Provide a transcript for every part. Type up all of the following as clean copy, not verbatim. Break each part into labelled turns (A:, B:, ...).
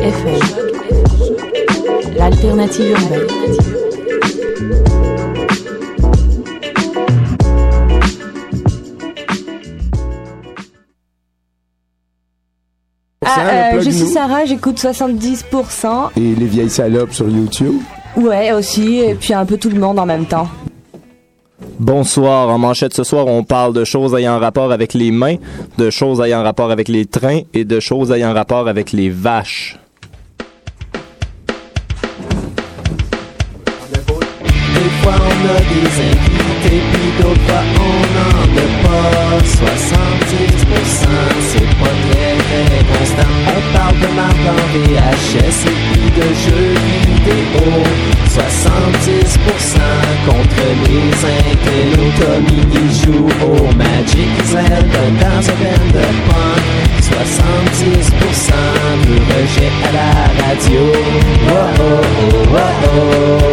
A: FM, l'alternative urbaine.
B: Je suis Sarah, j'écoute 70%.
C: Et les vieilles salopes sur YouTube?
B: Ouais, aussi, et puis un peu tout le monde en même temps.
D: Bonsoir, en manchette ce soir, on parle de choses ayant rapport avec les mains, de choses ayant rapport avec les trains et de choses ayant rapport avec les vaches.
E: Des fois on a des invités, puis d'autres fois on n'en a pas. 70%, c'est pas très constant. On parle de marque en VHS et puis de jeux vidéo. 70% contre les intellos. Tommy qui joue au Magic Zelda dans un band de punk. 70% de rejet à la radio. Oh oh oh oh oh.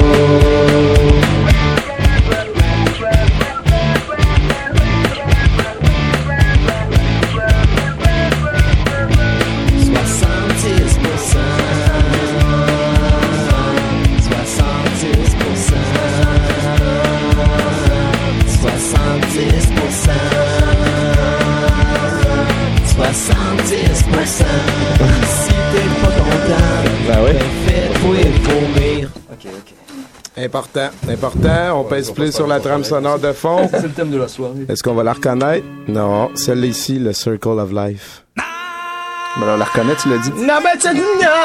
E: 70%. Si t'es pas content,
C: ben oui.
E: Fais-toi vomir.
C: Ok. Important. On pèse plus sur la trame sonore de fond.
F: C'est le thème de la soirée.
C: Est-ce qu'on va la reconnaître? Non, celle-là ici, le Circle of Life.
G: Ben alors, la reconnaître, tu l'as dit?
C: Non, mais tu...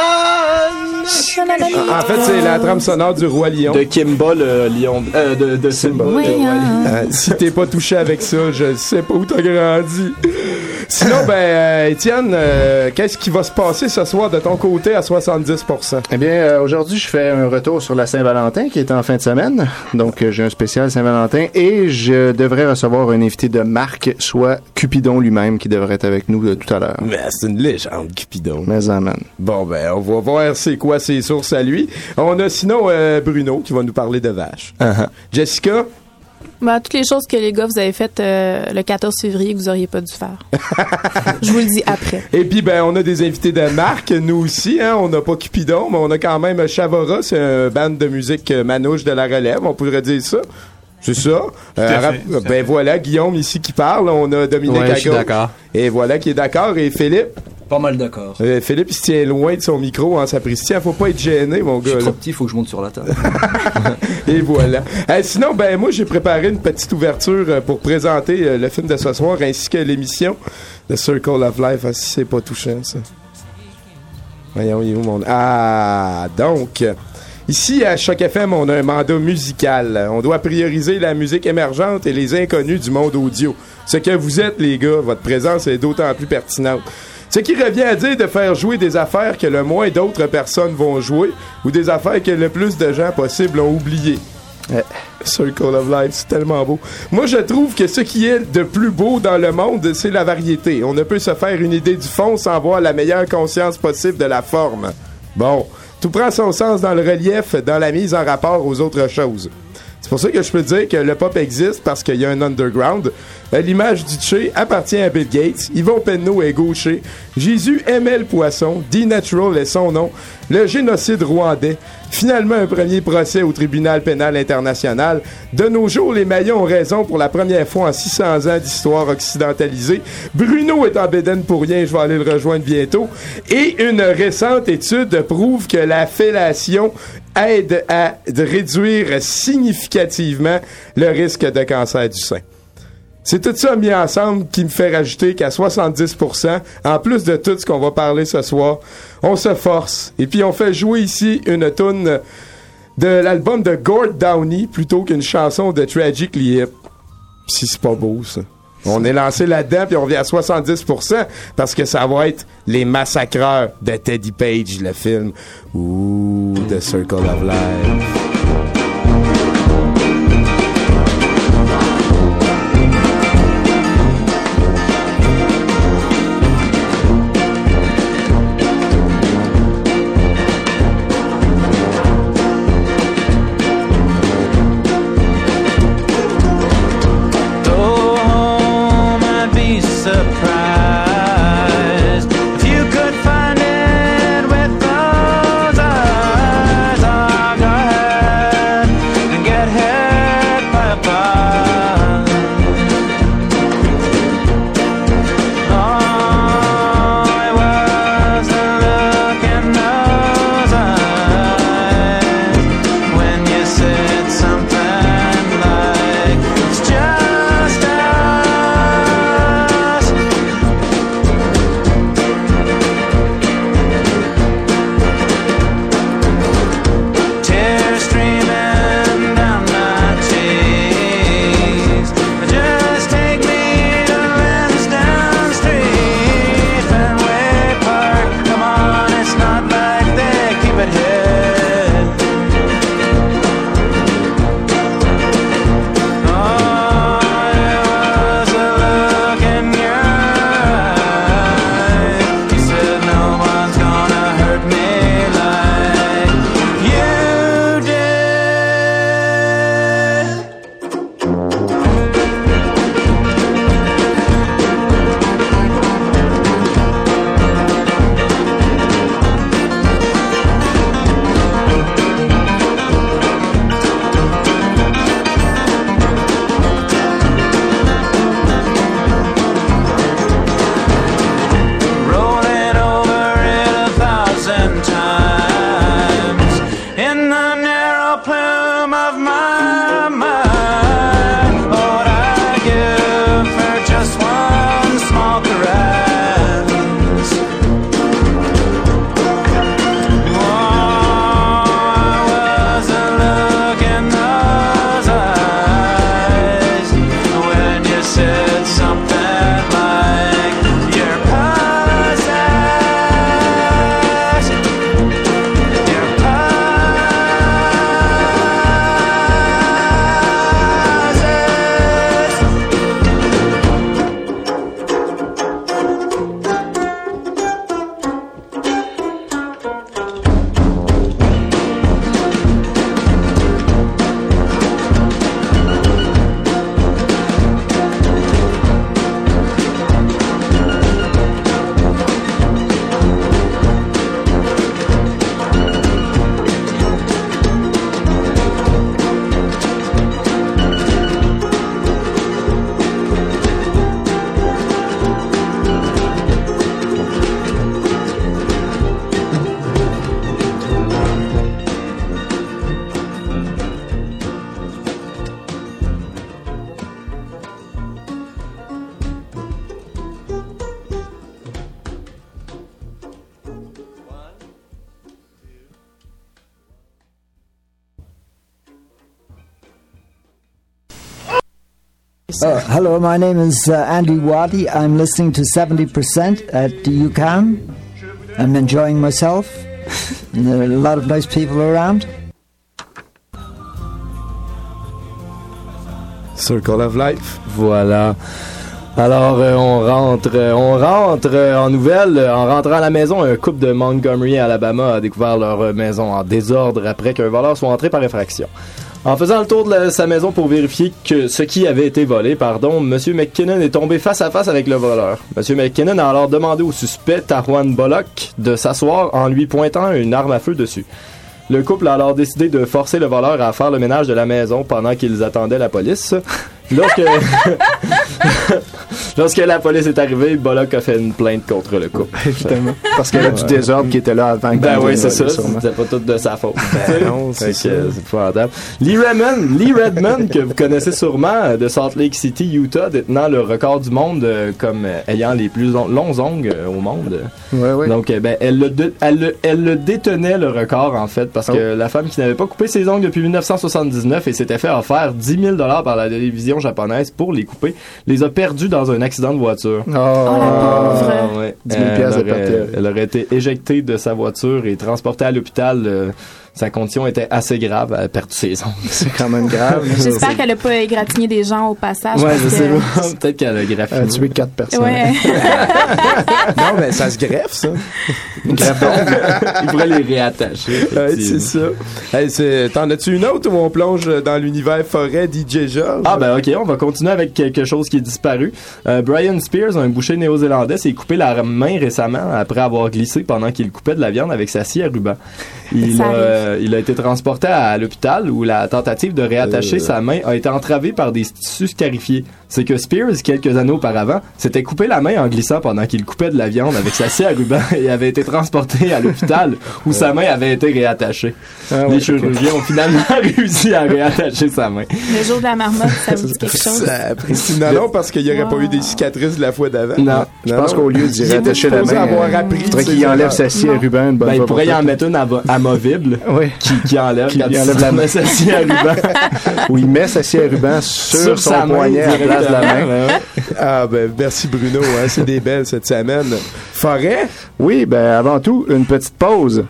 C: En fait, c'est la trame sonore du Roi Lion.
D: De Kimba, le lion... de Simba.
B: Oui,
C: si t'es pas touché avec ça, je sais pas où t'as grandi. Sinon, Étienne, qu'est-ce qui va se passer ce soir de ton côté à 70%?
G: Eh bien, aujourd'hui, je fais un retour sur la Saint-Valentin qui est en fin de semaine. Donc, j'ai un spécial Saint-Valentin et je devrais recevoir un invité de marque, soit Cupidon lui-même, qui devrait être avec nous tout à l'heure.
C: Mais c'est une légende, Cupidon.
G: Mais amen.
C: Bon, on va voir c'est quoi ses sources à lui. On a sinon Bruno qui va nous parler de vaches.
G: Uh-huh.
C: Jessica?
H: Toutes les choses que les gars vous avez faites le 14 février que vous auriez pas dû faire. Je vous le dis après.
C: Et puis on a des invités de marque, nous aussi, hein, on n'a pas Cupidon, mais on a quand même Chavora, c'est un band de musique manouche de la relève, on pourrait dire ça. C'est ça. Voilà, Guillaume ici qui parle, on a Dominique à gauche.
F: D'accord.
C: Et voilà qui est d'accord, et Philippe.
F: Pas mal d'accord.
C: Philippe, il se tient loin de son micro en sapristi. Faut pas être gêné, mon gars.
F: Je suis trop petit, faut que je monte sur la table.
C: Et voilà. Sinon, moi, j'ai préparé une petite ouverture pour présenter le film de ce soir ainsi que l'émission The Circle of Life. Si c'est pas touchant, ça. Voyons, il est où mon... Ah, donc... Ici, à Choc FM, on a un mandat musical. On doit prioriser la musique émergente et les inconnus du monde audio. Ce que vous êtes, les gars, votre présence est d'autant plus pertinente. Ce qui revient à dire de faire jouer des affaires que le moins d'autres personnes vont jouer ou des affaires que le plus de gens possible ont oubliées. Circle of Life, c'est tellement beau. Moi, je trouve que ce qui est de plus beau dans le monde, c'est la variété. On ne peut se faire une idée du fond sans avoir la meilleure conscience possible de la forme. Bon, tout prend son sens dans le relief, dans la mise en rapport aux autres choses. C'est pour ça que je peux dire que le pop existe parce qu'il y a un underground. L'image du Tché appartient à Bill Gates. Yvon Penneau est gaucher. Jésus aimait le poisson. D-Natural est son nom. Le génocide rwandais. Finalement, un premier procès au tribunal pénal international. De nos jours, les Mayas ont raison pour la première fois en 600 ans d'histoire occidentalisée. Bruno est en bédaine pour rien. Je vais aller le rejoindre bientôt. Et une récente étude prouve que la fellation aide à réduire significativement le risque de cancer du sein. C'est tout ça mis ensemble qui me fait rajouter qu'à 70%, en plus de tout ce qu'on va parler ce soir, on se force. Et puis on fait jouer ici une toune de l'album de Gord Downie plutôt qu'une chanson de Tragically Hip. Si c'est pas beau, ça. On est lancé là-dedans, puis on vient à 70% parce que ça va être Les Massacreurs de Teddy Page, le film. Ouh, The Circle of Life.
E: Surprised if you could find it with the
A: Hello, my name is Andy Waddy. I'm listening to 70% at UQAM. I'm enjoying myself. And there are a lot of nice people around.
C: Circle of Life.
D: Voilà. Alors, on rentre en nouvelle. En rentrant à la maison, un couple de Montgomery, Alabama, a découvert leur maison en désordre après qu'un voleur soit entré par effraction. En faisant le tour de sa maison pour vérifier que ce qui avait été volé, M. McKinnon est tombé face à face avec le voleur. M. McKinnon a alors demandé au suspect, Tarwan Bullock, de s'asseoir en lui pointant une arme à feu dessus. Le couple a alors décidé de forcer le voleur à faire le ménage de la maison pendant qu'ils attendaient la police. Lorsque la police est arrivée, Bullock a fait une plainte contre le couple.
G: Évidemment. Parce qu'il y a du désordre qui était là avant.
D: Oui, c'est ça. C'était pas tout de sa faute.
C: Non, c'est ça.
D: C'est épouvantable. Lee Redmond, que vous connaissez sûrement, de Salt Lake City, Utah, détenant le record du monde comme ayant les plus longs ongles au monde.
G: Ouais.
D: Donc, elle le détenait le record, en fait, parce que la femme qui n'avait pas coupé ses ongles depuis 1979 et s'était fait offrir 10 000 $ par la télévision japonaise pour les couper, les a perdus dans un accident de voiture.
H: la pauvre.
D: Ouais.
G: 10 000
D: Elle aurait été éjectée de sa voiture et transportée à l'hôpital. Sa condition était assez grave. Elle a perdu ses ongles.
G: C'est quand même grave.
H: J'espère qu'elle a pas égratigné des gens au passage.
D: Ouais,
H: parce
D: je sais
H: que...
D: pas. Peut-être qu'elle a graffiné.
G: Elle a tué 4 personnes.
H: Ouais.
C: Non, mais ça se greffe, ça.
D: Une greffe d'ongles. Il pourrait les réattacher.
C: Ouais, c'est ça. Hey, t'en as-tu une autre où on plonge dans l'univers forêt DJ George?
D: Ah ben ok, on va continuer avec quelque chose qui est disparu. Brian Spears, un boucher néo-zélandais, s'est coupé la main récemment après avoir glissé pendant qu'il coupait de la viande avec sa scie à ruban. Il a été transporté à l'hôpital où la tentative de réattacher sa main a été entravée par des tissus scarifiés. C'est que Spears, quelques années auparavant, s'était coupé la main en glissant pendant qu'il coupait de la viande avec sa scie à ruban et avait été transporté à l'hôpital où sa main avait été réattachée. Les chirurgiens ont finalement réussi à réattacher sa main.
H: Le jour de la marmotte, ça vous dit quelque chose?
C: Non, parce qu'il n'y aurait pas eu des cicatrices de la fois d'avant.
D: Non.
G: Je pense qu'au lieu d'y réattacher la main, il faudrait qu'il enlève sa scie à ruban une bonne fois.
D: Il pourrait y en mettre une amovible qui enlève la main sa scie à ruban.
G: Ou il met sa scie à ruban sur son poignet à la place de la main.
C: Ah ben merci Bruno, hein, c'est des belles cette semaine. Forêt?
G: Oui, ben avant tout, une petite pause.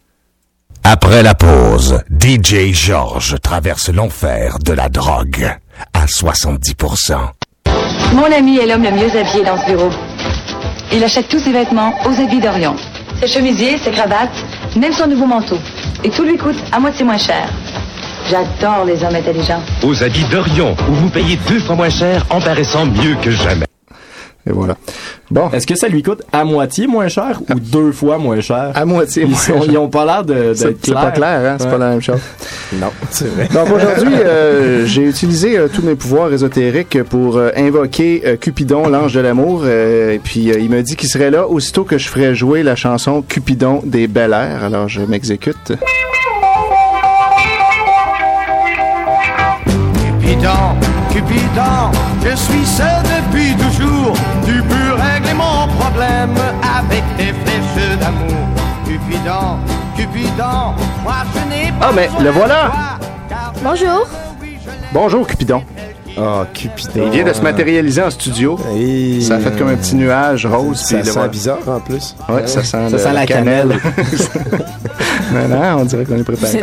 I: Après la pause, DJ George traverse l'enfer de la drogue à 70%.
J: Mon ami est l'homme le mieux habillé dans ce bureau. Il achète tous ses vêtements aux habits d'Orion. Ses chemisiers, ses cravates, même son nouveau manteau. Et tout lui coûte à moitié moins cher. J'adore les hommes intelligents.
I: Aux habits d'Orion, où vous payez 2 fois moins cher en paraissant mieux que jamais.
G: Et voilà. Bon.
D: Est-ce que ça lui coûte à moitié moins cher ou 2 fois moins cher?
G: À moitié moins cher.
D: Ils ont pas l'air d'être clairs.
G: C'est pas clair, hein? C'est pas la même chose.
C: Non, c'est vrai.
G: Donc aujourd'hui, j'ai utilisé tous mes pouvoirs ésotériques pour invoquer Cupidon, l'ange de l'amour. Et puis il m'a dit qu'il serait là aussitôt que je ferais jouer la chanson Cupidon des Bel Air. Alors je m'exécute.
K: Cupidon, je suis seul depuis toujours. Tu peux régler mon problème avec tes flèches d'amour. Cupidon, moi je n'ai pas.
G: Ah, mais le voilà!
H: Bonjour.
G: Bonjour, Cupidon.
C: Ah, Cupidon.
G: Il vient de se matérialiser en studio.
C: Et
G: ça a fait comme un petit nuage rose.
C: Ça sent bizarre en plus.
G: Ouais, ça sent
D: la cannelle.
G: Maintenant, on dirait qu'on est préparé.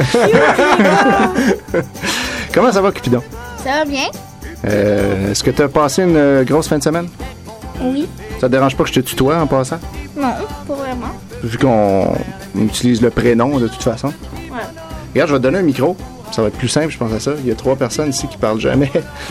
G: Comment ça va, Cupidon?
L: Ça va bien?
G: Est-ce que tu as passé une grosse fin de semaine?
L: Oui.
G: Ça te dérange pas que je te tutoie en passant?
L: Non, pas vraiment.
G: Vu qu'on utilise le prénom de toute façon.
L: Ouais.
G: Regarde, je vais te donner un micro. Ça va être plus simple, je pense à ça. Il y a 3 personnes ici qui parlent jamais.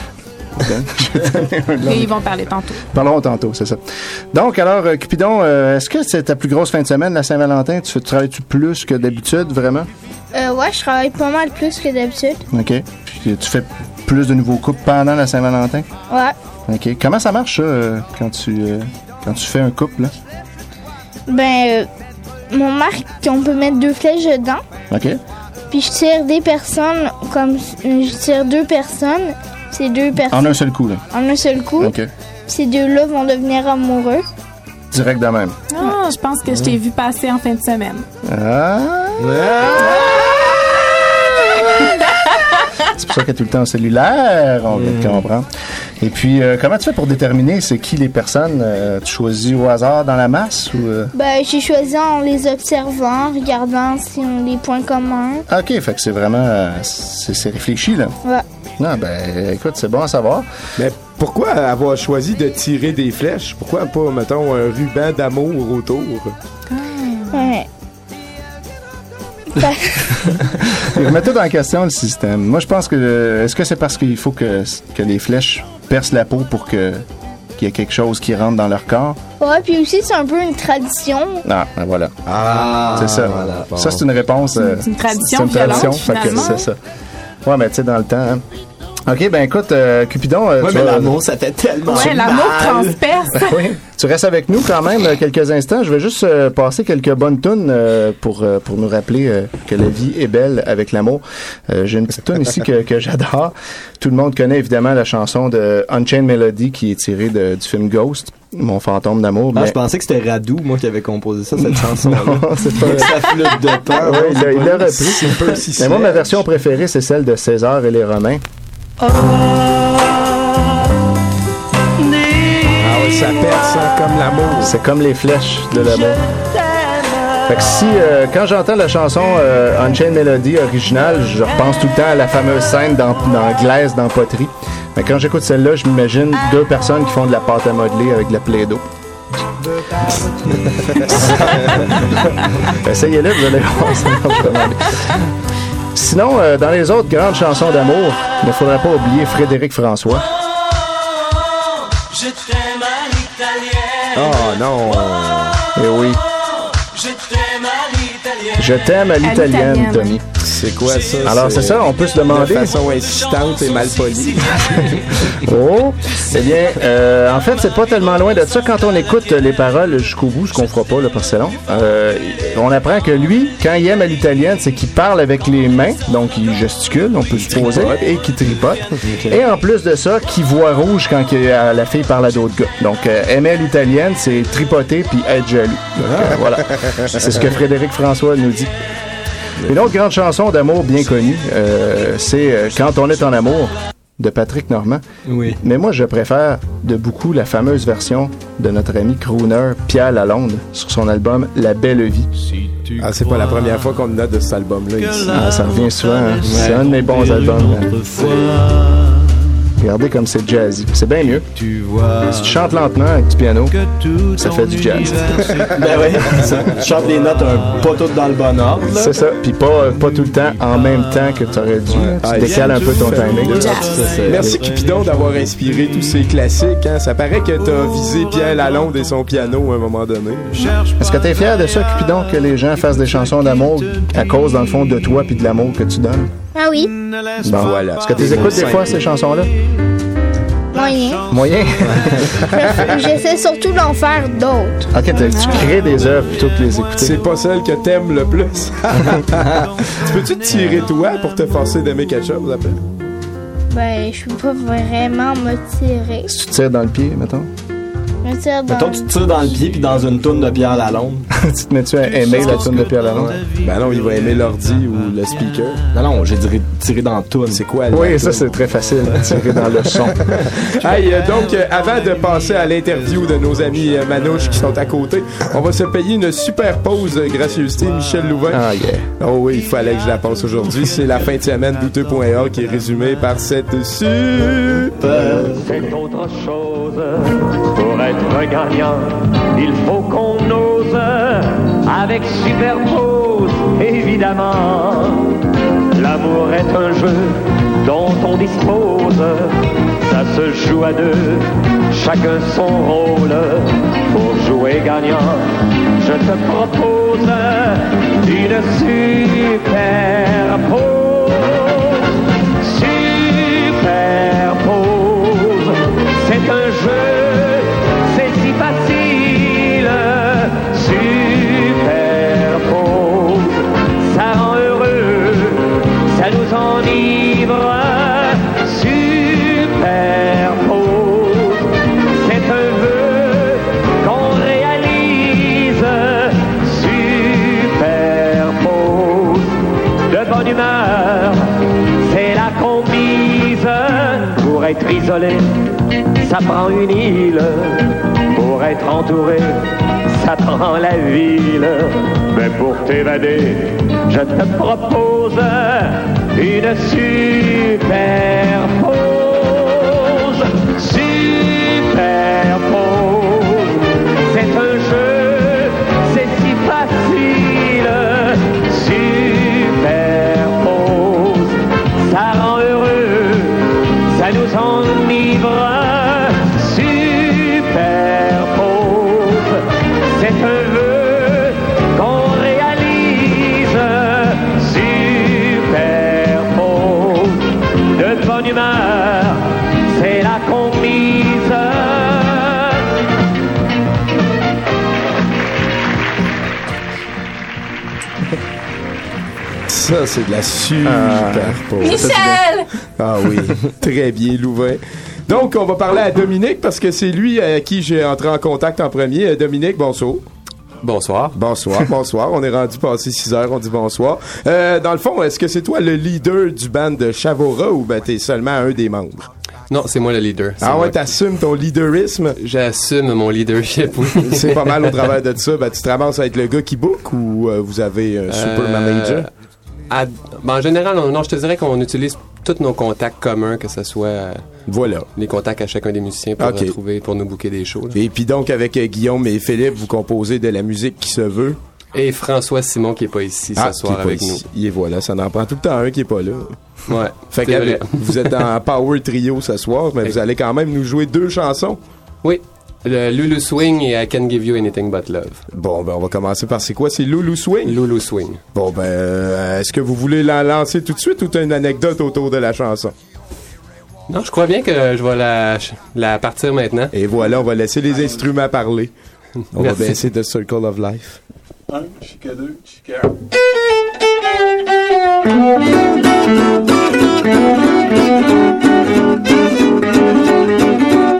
H: Et ils vont parler tantôt.
G: Parlerons tantôt, c'est ça. Donc, alors, Cupidon, est-ce que c'est ta plus grosse fin de semaine, la Saint-Valentin? Tu travailles-tu plus que d'habitude, vraiment?
L: Ouais, je travaille pas mal plus que d'habitude.
G: OK. Puis tu fais plus de nouveaux couples pendant la Saint-Valentin?
L: Ouais.
G: OK. Comment ça marche, ça, quand tu fais un couple, là?
L: Ben, mon marque, on peut mettre 2 flèches dedans.
G: OK.
L: Puis je tire des personnes, comme je tire 2 personnes. Ces 2 personnes.
G: En un seul coup, là?
L: En un seul coup.
G: OK.
L: Ces 2-là vont devenir amoureux.
G: Direct de même.
H: Ah, je pense que je t'ai vu passer en fin de semaine.
G: C'est pour ça qu'elle est tout le temps en cellulaire, on vient de comprendre. Et puis, comment tu fais pour déterminer c'est qui les personnes? Tu choisis au hasard dans la masse ou...
L: Ben, j'ai choisi en les observant, en regardant si on a des points communs.
G: OK, fait que c'est vraiment... c'est réfléchi, là.
L: Ouais.
G: Non, ben, écoute, c'est bon à savoir.
C: Mais pourquoi avoir choisi de tirer des flèches? Pourquoi pas, mettons, un ruban d'amour autour?
L: Ouais.
G: Remettez en question le système. Moi, je pense que... Est-ce que c'est parce qu'il faut que les flèches percent la peau pour qu'il y ait quelque chose qui rentre dans leur corps?
L: Ouais, puis aussi, c'est un peu une tradition.
G: Ah, ben voilà.
C: Ah,
G: c'est ça.
C: Voilà, bon.
G: Ça, c'est une réponse...
H: C'est une tradition
G: c'est une tradition,
H: violente,
G: fait que
H: finalement.
G: c'est ça. Ouais, mais tu sais, dans le temps... Hein. OK, ben écoute, Cupidon...
D: Ouais, mais l'amour, ça fait tellement
H: Ouais, l'amour transperce.
G: Oui, tu restes avec nous quand même quelques instants. Je vais juste passer quelques bonnes tunes pour nous rappeler que la vie est belle avec l'amour. J'ai une petite tune ici que j'adore. Tout le monde connaît évidemment la chanson de Unchained Melody qui est tirée du film Ghost, Mon fantôme d'amour.
D: Ah,
G: mais...
D: je pensais que c'était Radou, moi, qui avait composé ça, cette chanson-là.
G: Non, c'est pas...
D: Sa flûte de pan.
G: Oui, il l'a repris. Mais moi, ma version préférée, c'est celle de César et les Romains.
C: Ah oui, ça perce comme l'amour.
G: C'est comme les flèches de l'amour. Fait que si, quand j'entends la chanson Unchained Melody originale, je repense tout le temps à la fameuse scène dans Glaise dans Poterie. Mais quand j'écoute celle-là, je m'imagine deux personnes qui font de la pâte à modeler avec de la Play-Doh. Essayez-le, vous allez voir, ça marche pas mal. Sinon, dans les autres grandes chansons d'amour, il ne faudrait pas oublier Frédéric François.
E: Je t'aime à l'italienne.
C: Oh non.
G: Eh oui.
E: Je t'aime à l'italienne.
G: Je t'aime à l'italienne, Tommy.
C: C'est quoi ça?
G: Alors, c'est ça, on peut se demander...
C: De façon insistante et malpolie.
G: Oh! Eh bien, en fait, c'est pas tellement loin de ça. Quand on écoute les paroles jusqu'au bout, ce qu'on fera pas, là, parce que c'est long, on apprend que lui, quand il aime à l'italienne, c'est qu'il parle avec les mains, donc il gesticule, on peut supposer, et qu'il tripote. Okay. Et en plus de ça, qu'il voit rouge quand la fille parle à d'autres gars. Donc, aimer à l'italienne, c'est tripoter puis être jaloux. Donc, voilà. C'est ce que Frédéric François nous dit. Une autre grande chanson d'amour bien connue, c'est Quand on est en amour, de Patrick Normand.
D: Oui.
G: Mais moi, je préfère de beaucoup la fameuse version de notre ami crooner Pierre Lalonde sur son album La Belle Vie.
C: Ah, c'est pas la première fois qu'on note de cet album-là ici.
G: Ah, ça revient souvent. Hein? Ouais. C'est un de mes bons albums. Hein? Regardez comme c'est jazzy. C'est bien mieux. Si tu chantes lentement avec du piano, ça fait du jazz.
D: Ben oui, tu chantes les notes pas toutes dans le bon ordre.
G: C'est ça. Puis pas tout le temps en même temps que tu aurais dû. Tu décales un peu ton timing.
C: Merci Cupidon d'avoir inspiré tous ces classiques. Hein. Ça paraît que t'as visé Pierre Lalonde et son piano à un moment donné.
G: Est-ce que t'es fier de ça, Cupidon, que les gens fassent des chansons d'amour à cause, dans le fond, de toi puis de l'amour que tu donnes?
L: Ah oui.
G: Bon, voilà. Est-ce que tu écoutes des fois, ces chansons-là?
L: Moyen.
G: Moyen?
L: J'essaie surtout d'en faire d'autres.
G: OK, tu crées des œuvres plutôt que les écouter.
C: C'est pas celle que t'aimes le plus. Tu peux-tu te tirer toi pour te forcer d'aimer quelque chose après?
L: Ben, je peux pas vraiment me tirer.
G: Si tu tires dans le pied, mettons?
L: Me tire dans...
D: Mettons, tu te tires dans le pied puis dans une toune de Pierre Lalonde.
G: Tu te mets-tu à aimer la toune de Pierre Lalonde?
C: Ouais. Ben non, il va aimer l'ordi ou le speaker.
D: Non, j'ai dit tirer dans la toune.
C: C'est quoi?
G: Oui, ça, c'est très facile. Tirer dans le son.
C: Hey, donc, avant de passer à l'interview de nos amis Manouche qui sont à côté, on va se payer une super pause gracieuseté Michel Louvain.
G: Ah, yeah.
C: Oh oui, il fallait que je la passe aujourd'hui. C'est la fin de semaine douteux.a qui est résumée par cette super...
M: C'est autre chose. Pour être gagnant, il faut qu'on ose. Avec Superpose, évidemment. L'amour est un jeu dont on dispose. Ça se joue à deux, chacun son rôle. Pour jouer gagnant, je te propose une Superpose. Superpose, c'est un jeu, c'est si facile. Superpose, ça rend heureux, ça nous enivre. Superpose, c'est un vœu qu'on réalise. Superpose, de bonne humeur, c'est la commise. Pour être isolé, ça prend une île. Pour être entouré, ça prend la ville. Mais pour t'évader, je te propose une superpose. Superpose, c'est un jeu, c'est si facile. Superpose, ça rend heureux, ça nous enivre. Superpose, c'est un vœu qu'on réalise. Superpose, de bonne humeur, c'est la commise.
C: Ça, c'est de la superpose.
H: Michel!
C: Ah oui, très bien, Louvain. Donc, on va parler à Dominique parce que c'est lui à qui j'ai entré en contact en premier. Dominique, bonsoir.
N: Bonsoir.
C: Bonsoir, bonsoir. On est rendu passé 6 heures, on dit bonsoir. Dans le fond, est-ce que c'est toi le leader du band de Chavora ou ben t'es seulement un des membres?
N: Non, c'est moi le leader.
C: Ah ouais, t'assumes ton leaderisme?
N: J'assume mon leadership, oui.
C: C'est pas mal au travers de ça. Ben, tu te ramasses à être le gars qui book ou vous avez un super manager?
N: En général, non, je te dirais qu'on utilise tous nos contacts communs, que ce soit
C: voilà
N: les contacts à chacun des musiciens pour retrouver, pour nous booker des shows. Là.
C: Et puis donc, avec Guillaume et Philippe, vous composez de la musique qui se veut.
N: Et François Simon qui est pas ici ce soir avec nous.
C: Et voilà, ça n'en prend tout le temps un qui est pas là.
N: Ouais.
C: Fait que vous êtes en power trio ce soir, mais vous allez quand même nous jouer 2 chansons.
N: Oui. Le Lulu Swing et I Can Give You Anything But Love.
C: Bon, ben on va commencer par c'est quoi? C'est Lulu Swing?
N: Lulu Swing.
C: Bon, ben est-ce que vous voulez la lancer tout de suite ou t'as une anecdote autour de la chanson?
N: Non, je crois bien que je vais la partir maintenant.
C: Et voilà, on va laisser les instruments parler. On va baisser The Circle of Life.
O: 1, chica 2, chica 1.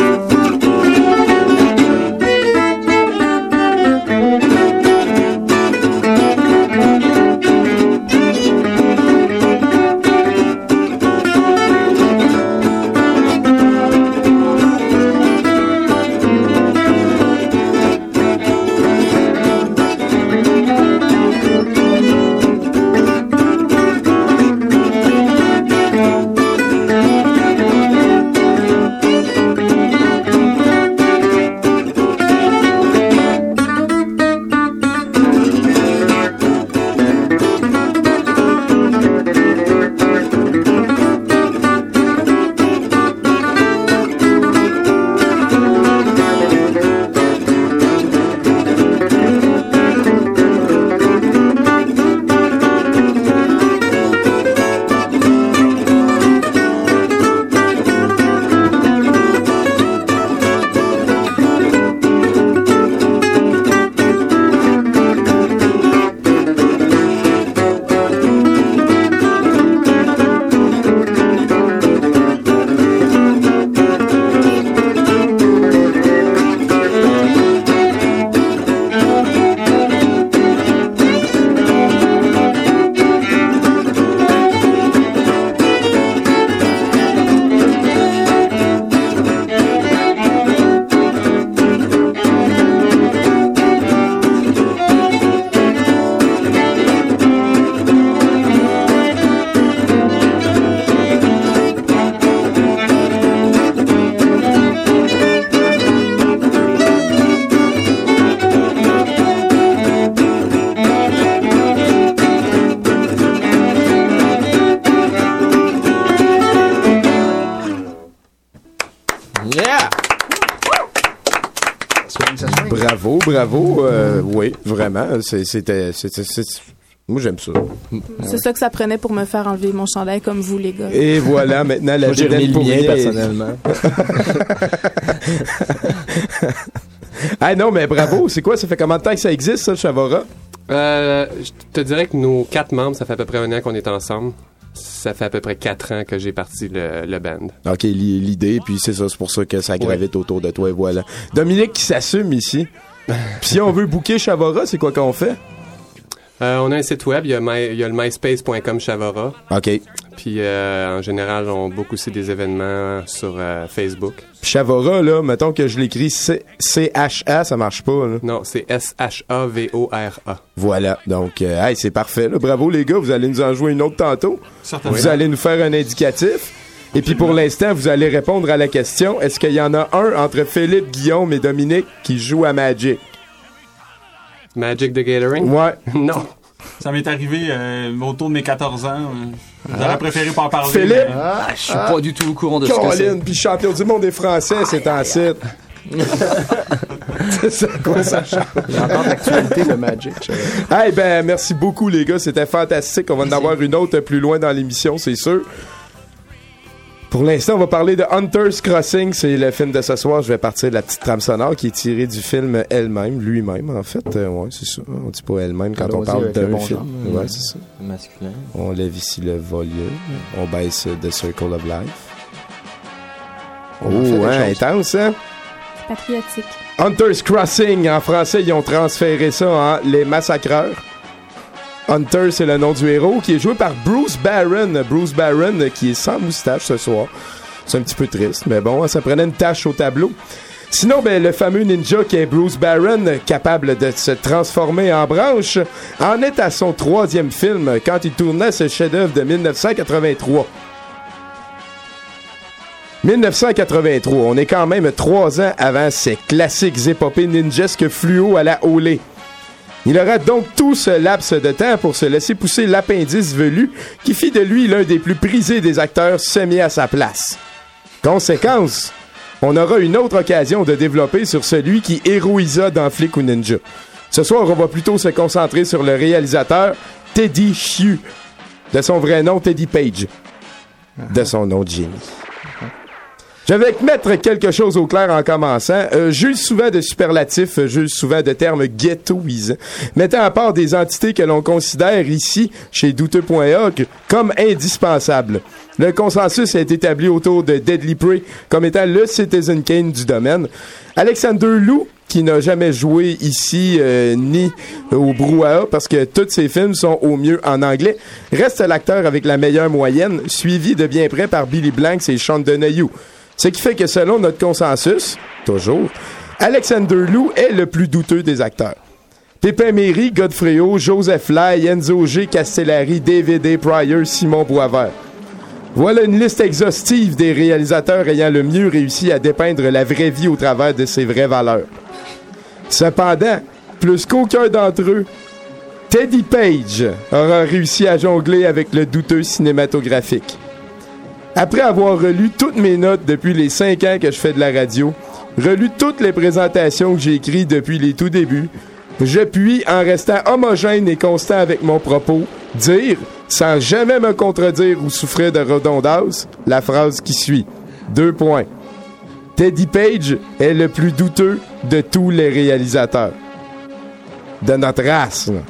C: Bravo. Oui, vraiment. Moi, j'aime ça.
H: C'est ça que ça prenait pour me faire enlever mon chandail comme vous, les gars.
C: Et voilà, maintenant, la
D: j'ai remis le mien, personnellement. Ah non, mais bravo. C'est quoi? Ça fait combien de temps que ça existe, ça, le Chavora?
N: Je te dirais que nos 4 membres, ça fait à peu près 1 an qu'on est ensemble. Ça fait à peu près 4 ans que j'ai parti le band.
C: OK, l'idée, puis c'est ça, c'est pour ça que ça gravite autour de toi, et voilà. Dominique qui s'assume ici. Puis si on veut booker Chavora, c'est quoi qu'on fait?
N: On a un site web, il y a le myspace.com Chavora.
C: OK.
N: Puis en général, on book aussi des événements sur Facebook.
C: Chavora, là, mettons que je l'écris C-H-A, ça marche pas, là.
N: Non, c'est S-H-A-V-O-R-A.
C: Voilà, donc, hey, c'est parfait, là. Bravo, les gars, vous allez nous en jouer une autre tantôt.
N: Certainement.
C: Vous allez nous faire un indicatif. Et puis, pour l'instant, vous allez répondre à la question, est-ce qu'il y en a un entre Philippe, Guillaume et Dominique qui joue à Magic?
N: Magic the Gathering?
C: Ouais.
N: Non.
P: Ça m'est arrivé autour de mes 14 ans. J'aurais préféré pas en parler.
C: Philippe?
F: Je suis pas du tout au courant de ce que c'est.
C: Colin, puis champion du monde des Français, c'est en site. C'est ça, quoi, ça change?
G: J'entends l'actualité de Magic.
C: Hey, ben, merci beaucoup, les gars. C'était fantastique. On va en avoir une autre plus loin dans l'émission, c'est sûr. Pour l'instant, on va parler de Hunter's Crossing. C'est le film de ce soir. Je vais partir de la petite trame sonore qui est tirée du film Elle-même, lui-même, en fait. Ouais, c'est ça. On dit pas Elle-même quand on parle d'un film. Ouais, c'est ça.
F: Masculin.
C: On lève ici le volume. On baisse The Circle of Life. Oh, hein, intense, hein?
H: Patriotique.
C: Hunter's Crossing, en français, ils ont transféré ça en Les Massacreurs. Hunter, c'est le nom du héros, qui est joué par Bruce Barron. Bruce Barron, qui est sans moustache ce soir. C'est un petit peu triste, mais bon, ça prenait une tache au tableau. Sinon, ben, le fameux ninja qui est Bruce Barron, capable de se transformer en branche, en est à son 3e film, quand il tournait ce chef-d'œuvre de 1983. 1983, on est quand même 3 ans avant ces classiques épopées ninjesques fluo à la Olé. Il aura donc tout ce laps de temps pour se laisser pousser l'appendice velu qui fit de lui l'un des plus prisés des acteurs semi à sa place. Conséquence, on aura une autre occasion de développer sur celui qui héroïsa dans Flic ou Ninja. Ce soir, on va plutôt se concentrer sur le réalisateur Teddy Hsu, de son vrai nom Teddy Page, de son nom Jimmy. Je vais mettre quelque chose au clair en commençant. J'use souvent de superlatifs, j'use souvent de termes ghettoisés, mettant à part des entités que l'on considère ici, chez douteux.org, comme indispensables. Le consensus est établi autour de Deadly Prey comme étant le Citizen Kane du domaine. Alexander Liu, qui n'a jamais joué ici ni au Brouhaha, parce que tous ses films sont au mieux en anglais, reste l'acteur avec la meilleure moyenne, suivi de bien près par Billy Blanks et Sean Donahue. Ce qui fait que selon notre consensus, toujours, Alexander Liu est le plus douteux des acteurs. Pépin Méry, Godfrey-O, Joseph Lai, Enzo G. Castellari, David A. Pryor, Simon Boisvert. Voilà une liste exhaustive des réalisateurs ayant le mieux réussi à dépeindre la vraie vie au travers de ses vraies valeurs. Cependant, plus qu'aucun d'entre eux, Teddy Page aura réussi à jongler avec le douteux cinématographique. Après avoir relu toutes mes notes depuis les 5 ans que je fais de la radio, relu toutes les présentations que j'ai écrites depuis les tout débuts, je puis, en restant homogène et constant avec mon propos, dire, sans jamais me contredire ou souffrir de redondance, la phrase qui suit. 2 points. Teddy Page est le plus douteux de tous les réalisateurs. De notre race, là.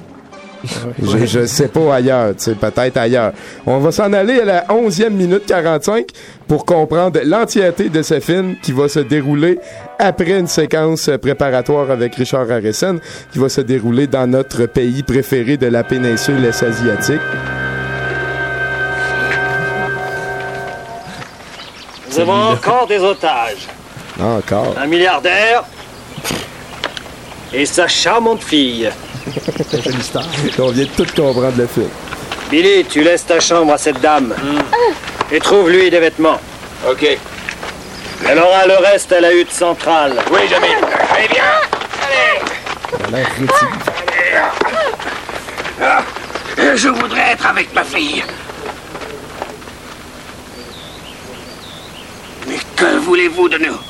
C: Je sais pas ailleurs, tu sais, peut-être ailleurs. On va s'en aller à la 11e minute 45 pour comprendre l'entièreté de ce film qui va se dérouler après une séquence préparatoire avec Richard Harrison qui va se dérouler dans notre pays préféré de la péninsule asiatique.
Q: Nous avons encore des otages.
C: Encore.
Q: Un milliardaire et sa charmante fille.
C: On vient de tout comprendre le film.
Q: Billy, tu laisses ta chambre à cette dame. Et trouve-lui des vêtements.
O: OK.
Q: Elle aura le reste à la hutte centrale.
O: Oui, Jamil. Allez, viens. Allez. Je voudrais être avec ma fille. Mais que voulez-vous de nous?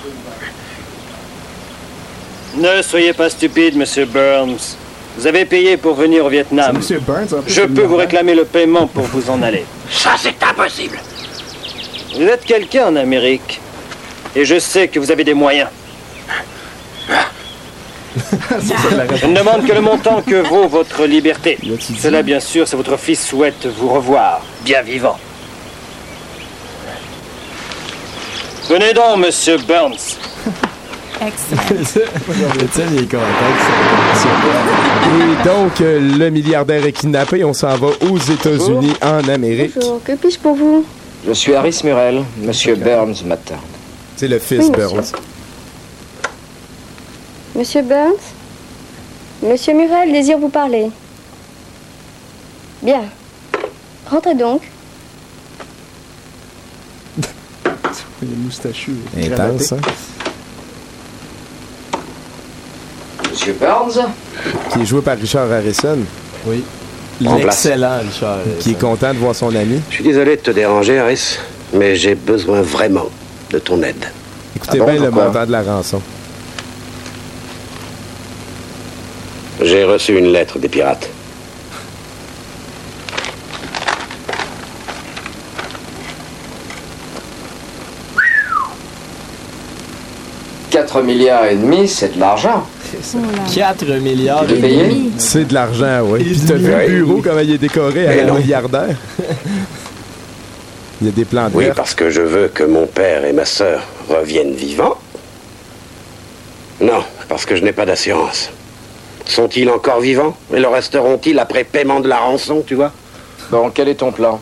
Q: Ne soyez pas stupide, Monsieur Burns. Vous avez payé pour venir au Vietnam.
G: Monsieur Burns,
Q: je peux vous réclamer le paiement pour vous en aller.
O: Ça, c'est impossible.
Q: Vous êtes quelqu'un en Amérique. Et je sais que vous avez des moyens. Je ne demande que le montant que vaut votre liberté. Cela, bien sûr, c'est votre fils souhaite vous revoir, bien vivant. Venez donc, Monsieur Burns.
H: Excellent.
D: Étienne, il est content.
C: Et donc, le milliardaire est kidnappé. On s'en va aux États-Unis, en Amérique.
R: Bonjour, que puis-je pour vous?
Q: Je suis Harris Murrell. Monsieur Burns m'attend.
C: C'est le fils Burns.
R: Monsieur Burns? Monsieur Murrell désire vous parler. Bien. Rentrez donc.
G: Il est moustachu.
C: Intense, hein?
Q: Monsieur Burns?
C: Qui est joué par Richard Harrison.
D: Oui.
C: L'excellent Richard Harrison. Qui est content de voir son ami.
S: Je suis désolé de te déranger, Harris, mais j'ai besoin vraiment de ton aide.
C: Écoutez bien le montant de la rançon.
S: J'ai reçu une lettre des pirates.
Q: $4,5 milliards, c'est de l'argent.
D: 4 milliards
Q: et demi.
C: C'est de l'argent, oui. Puis t'as vu le bureau, comment il est décoré à la milliardaire? Il y a des plans de
S: Oui, parce que je veux que mon père et ma sœur reviennent vivants. Non, parce que je n'ai pas d'assurance. Sont-ils encore vivants? Et le resteront-ils après paiement de la rançon, tu vois?
Q: Bon, quel est ton plan?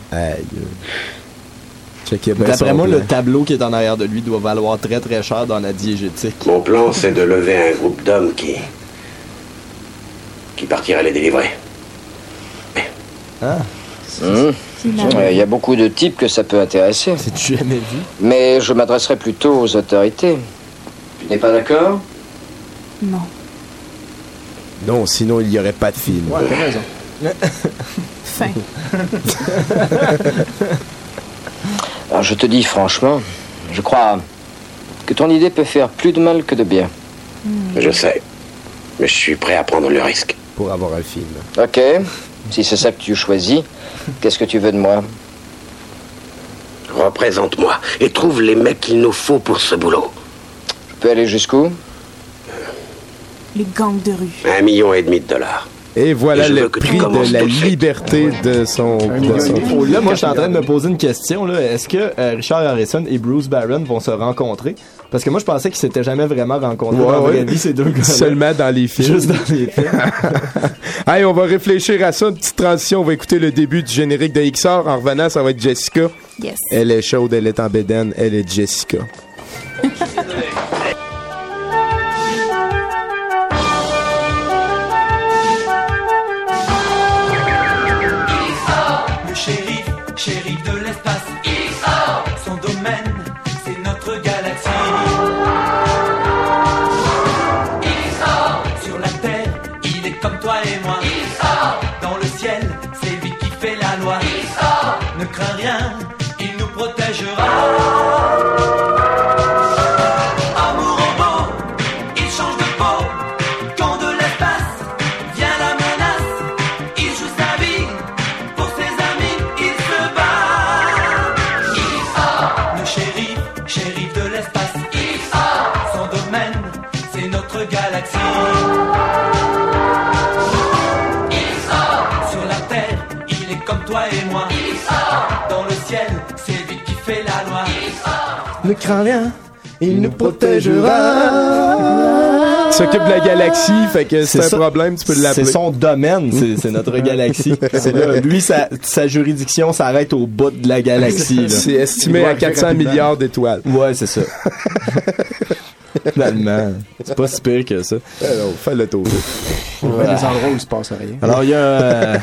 D: D'après moi, le tableau qui est en arrière de lui doit valoir très très cher dans la diégétique.
S: Mon plan, c'est de lever un groupe d'hommes qui partira les délivrer.
Q: Ah. Il y a beaucoup de types que ça peut intéresser.
D: C'est jamais vu.
Q: Mais je m'adresserai plutôt aux autorités. Tu n'es pas d'accord?
H: Non.
C: Non, sinon il n'y aurait pas de film.
G: Ouais, t'as raison.
H: Fin.
Q: Alors je te dis franchement, je crois que ton idée peut faire plus de mal que de bien.
S: Je sais, mais je suis prêt à prendre le risque.
C: Pour avoir un film.
Q: Ok, si c'est ça que tu choisis, qu'est-ce que tu veux de moi?
S: Représente-moi et trouve les mecs qu'il nous faut pour ce boulot.
Q: Je peux aller jusqu'où?
H: Les gangs de rue.
S: $1,5 million.
C: Et voilà
S: Et
C: le prix de la liberté de son...
D: Là, moi, je suis en train de me poser une question. Là. Est-ce que Richard Harrison et Bruce Barron vont se rencontrer? Parce que moi, je pensais qu'ils s'étaient jamais vraiment rencontrés dans la vraie vie, ces deux gars.
C: Seulement dans les films.
D: Juste dans les films.
C: Hey, on va réfléchir à ça. Une petite transition. On va écouter le début du générique de XR. En revenant, ça va être Jessica.
H: Yes.
C: Elle est chaude, elle est en bédaine. Elle est Jessica.
K: Shérif de l'espace, son domaine, c'est notre galaxie. Sur la Terre, il est comme toi et moi. Dans le ciel, c'est lui qui fait la loi. Ne crains rien, il nous protégera. Amour robot, il change de peau. Quand de l'espace vient la menace, il joue sa vie. Pour ses amis, il se bat. Le shérif de l'espace. Son domaine, c'est notre galaxie. Sur la Terre, il est comme toi et moi. Dans le ciel, c'est lui qui fait la loi.
C: Ne crains rien, il nous protégera. Il s'occupe de la galaxie, fait que c'est un problème, tu peux l'appeler.
D: C'est son domaine, c'est notre galaxie. C'est là, lui, sa juridiction s'arrête au bout de la galaxie. Là.
C: C'est estimé à 400 milliards d'étoiles.
D: Ouais, c'est ça. Finalement, c'est pas si pire que ça.
C: Alors, fais le tour.
G: Il y a des endroits où il se passe rien.
D: Alors, il y a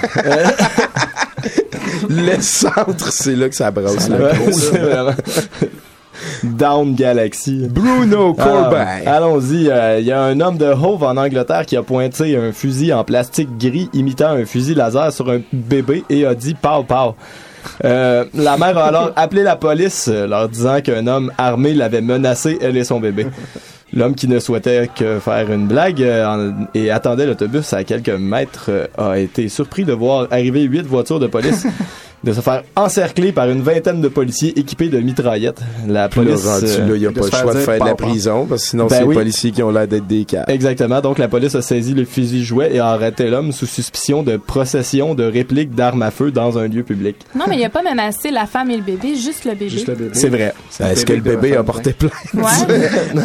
C: le centre, c'est là que ça brasse.
D: C'est vraiment... Down Galaxy.
C: Bruno Corbin.
D: Allons-y. Il y a un homme de Hove en Angleterre qui a pointé un fusil en plastique gris imitant un fusil laser sur un bébé et a dit « Pow, pow ». La mère a alors appelé la police, leur disant qu'un homme armé l'avait menacé, elle et son bébé. L'homme qui ne souhaitait que faire une blague et attendait l'autobus à quelques mètres a été surpris de voir arriver 8 voitures de police de se faire encercler par une vingtaine de policiers équipés de mitraillettes. La police...
C: Là, il n'y a pas le choix de faire de la prison, parce que sinon, c'est les policiers qui ont l'air d'être des cas.
D: Exactement. Donc, la police a saisi le fusil jouet et a arrêté l'homme sous suspicion de possession de répliques d'armes à feu dans un lieu public.
H: Non, mais il a pas menacé la femme et le bébé, juste le bébé.
D: C'est vrai.
C: Est-ce que le bébé a porté plainte?
H: Ouais.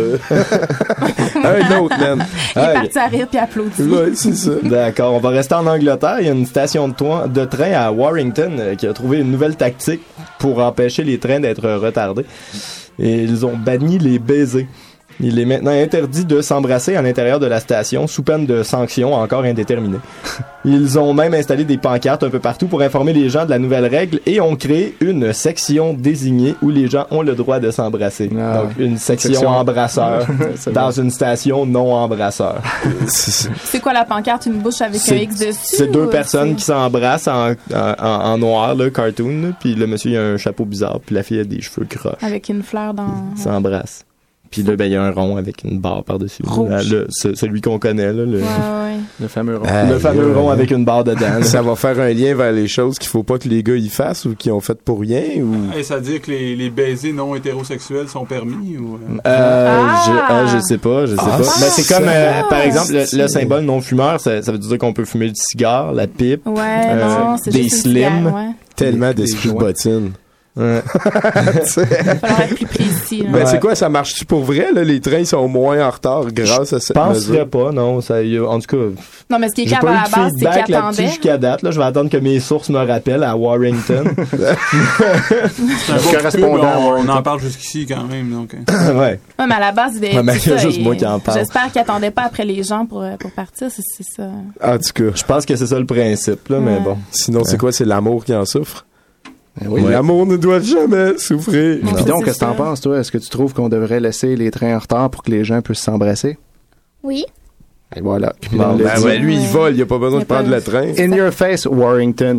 C: Un autre, man.
H: Il est parti à rire puis applaudir.
C: Ouais, c'est ça.
D: D'accord. On va rester en Angleterre. Il y a une station de train à Warrington qui a trouvé une nouvelle tactique pour empêcher les trains d'être retardés. Et ils ont banni les baisers. Il est maintenant interdit de s'embrasser à l'intérieur de la station sous peine de sanctions encore indéterminées. Ils ont même installé des pancartes un peu partout pour informer les gens de la nouvelle règle et ont créé une section désignée où les gens ont le droit de s'embrasser. Donc une section embrasseur dans une station non embrasseur.
H: C'est quoi la pancarte? Une bouche avec un X dessus?
D: C'est deux personnes qui s'embrassent en noir, là, cartoon, puis le monsieur il a un chapeau bizarre, puis la fille a des cheveux croches.
H: Avec une fleur dans...
D: Ils s'embrassent. Puis là, il y a un rond avec une barre par-dessus. Celui qu'on connaît, là.
G: Le fameux rond.
D: Le fameux rond avec une barre dedans.
C: Ça va faire un lien vers les choses qu'il faut pas que les gars y fassent ou qu'ils ont fait pour rien ou...
P: Ça veut dire que les baisers non hétérosexuels sont permis ou...
D: Je sais pas. Mais c'est comme, par exemple, le symbole non-fumeur, ça veut dire qu'on peut fumer du cigare, la pipe, des slims.
C: Tellement d'esprit de bottine.
H: Il faudrait être plus précis.
C: C'est quoi, ça marche-tu pour vrai? Là, les trains sont moins en retard grâce à cette mesure?
D: Je penserais pas, non. En tout cas...
H: Non, mais ce qui est calme à la base, c'est qu'il attendait.
D: Jusqu'à date, là, je vais attendre que mes sources me rappellent à Warrington.
P: C'est un correspondant. On en parle jusqu'ici quand même. Donc.
H: Ouais, mais à la base, il y
D: a juste moi qui en parle.
H: J'espère qu'il attendait pas après les gens pour partir, c'est ça.
C: En tout cas.
D: Je pense que c'est ça le principe, là, mais bon.
C: Sinon, c'est quoi? C'est l'amour qui en souffre? Oui, l'amour ne doit jamais souffrir.
G: Puis donc, qu'est-ce que t'en penses, toi? Est-ce que tu trouves qu'on devrait laisser les trains en retard pour que les gens puissent s'embrasser?
L: Oui.
G: Et voilà.
C: Lui, il vole, il a pas besoin de prendre le train.
G: In your face, Warrington.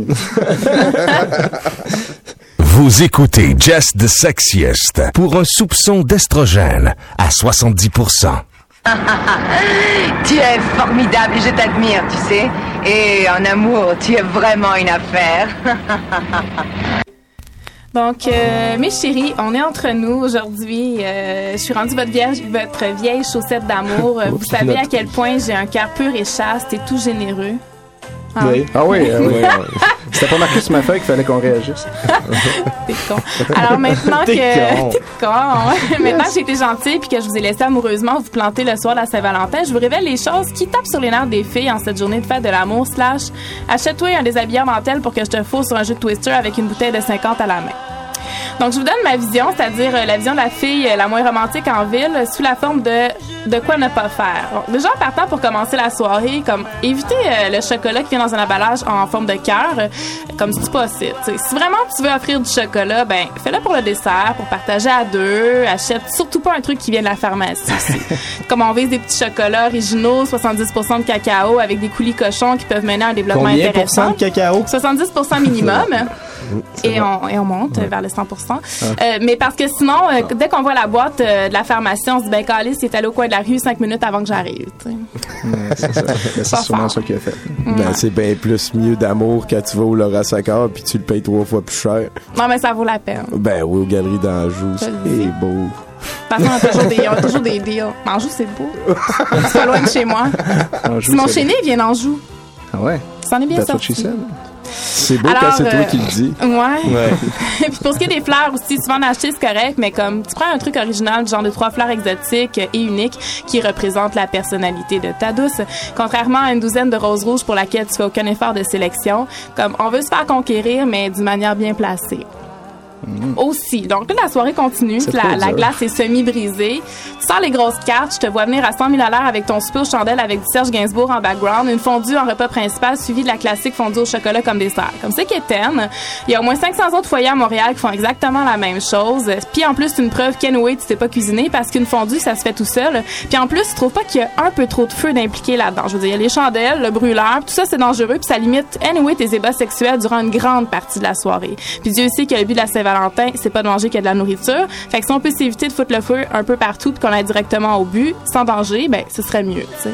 I: Vous écoutez Jess the Sexiest pour un soupçon d'estrogène à 70%.
J: Tu es formidable et je t'admire, tu sais. Et en amour, tu es vraiment une affaire.
H: Donc, mes chéris, on est entre nous aujourd'hui. Je suis rendue votre vieille chaussette d'amour. Vous savez à quel point j'ai un cœur pur et chaste et tout généreux.
G: Oui. Ah oui. C'était pas marqué sur ma feuille qu'il fallait qu'on réagisse.
H: T'es con. Alors maintenant T'es con. Maintenant que j'ai été gentille puis que je vous ai laissé amoureusement vous planter le soir de la Saint-Valentin, je vous révèle les choses qui tapent sur les nerfs des filles en cette journée de fête de l'amour / achète-toi un déshabilleur dentelle pour que je te fausse sur un jeu de Twister avec une bouteille de 50 à la main. Donc, je vous donne ma vision, c'est-à-dire la vision de la fille la moins romantique en ville, sous la forme de quoi ne pas faire. Donc, déjà, en partant pour commencer la soirée, comme éviter le chocolat qui vient dans un emballage en forme de cœur, comme c'est possible. T'sais, si vraiment tu veux offrir du chocolat, ben fais-le pour le dessert, pour partager à deux. Achète surtout pas un truc qui vient de la pharmacie. Comme on vise des petits chocolats originaux, 70% de cacao avec des coulis cochons qui peuvent mener à un développement intéressant.
D: Combien % de cacao?
H: 70% minimum. Et on monte vers les 100%. Mais parce que sinon, dès qu'on voit la boîte de la pharmacie, on se dit, ben, Calice, il est allé au coin de la rue 5 minutes avant que j'arrive.
G: C'est sûrement ça qu'il a fait.
C: C'est bien plus mieux d'amour quand tu vas au Laura Saccar puis tu le payes 3 fois plus cher.
H: Non, mais ça vaut la peine.
C: Ben oui, aux Galeries d'Anjou, c'est beau.
H: De toute façon, on a toujours des deals. Anjou, c'est beau. C'est pas loin de chez moi. Simon Chénier vient d'Anjou.
G: Ah ouais?
H: Ça en est bien sorti.
C: C'est beau quand c'est toi qui le dis.
H: Ouais. Puis pour ce qui est des fleurs aussi, souvent en acheter, c'est correct, mais comme tu prends un truc original, genre de 3 fleurs exotiques et uniques qui représentent la personnalité de ta douce, contrairement à une douzaine de roses rouges pour laquelle tu fais aucun effort de sélection, comme on veut se faire conquérir, mais d'une manière bien placée. Aussi. Donc là, la soirée continue, la glace est semi-brisée. Tu sors les grosses cartes, je te vois venir à 100 000 $ avec ton souper aux chandelles avec du Serge Gainsbourg en background, une fondue en repas principal suivie de la classique fondue au chocolat comme dessert. Comme c'est qu'Étienne, il y a au moins 500 autres foyers à Montréal qui font exactement la même chose. Puis en plus, c'est une preuve qu'anyway, tu sais pas cuisiner parce qu'une fondue, ça se fait tout seul. Puis en plus, tu trouves pas qu'il y a un peu trop de feu d'impliqué là-dedans. Je veux dire, il y a les chandelles, le brûleur, tout ça, c'est dangereux puis ça limite anyway tes ébats sexuels durant une grande partie de la soirée. Puis Dieu sait que le but de la Saint-Valentin, c'est pas de manger qu'il y a de la nourriture. Fait que si on peut s'éviter de foutre le feu un peu partout puis qu'on aille directement au but, sans danger, ben ce serait mieux, tu sais.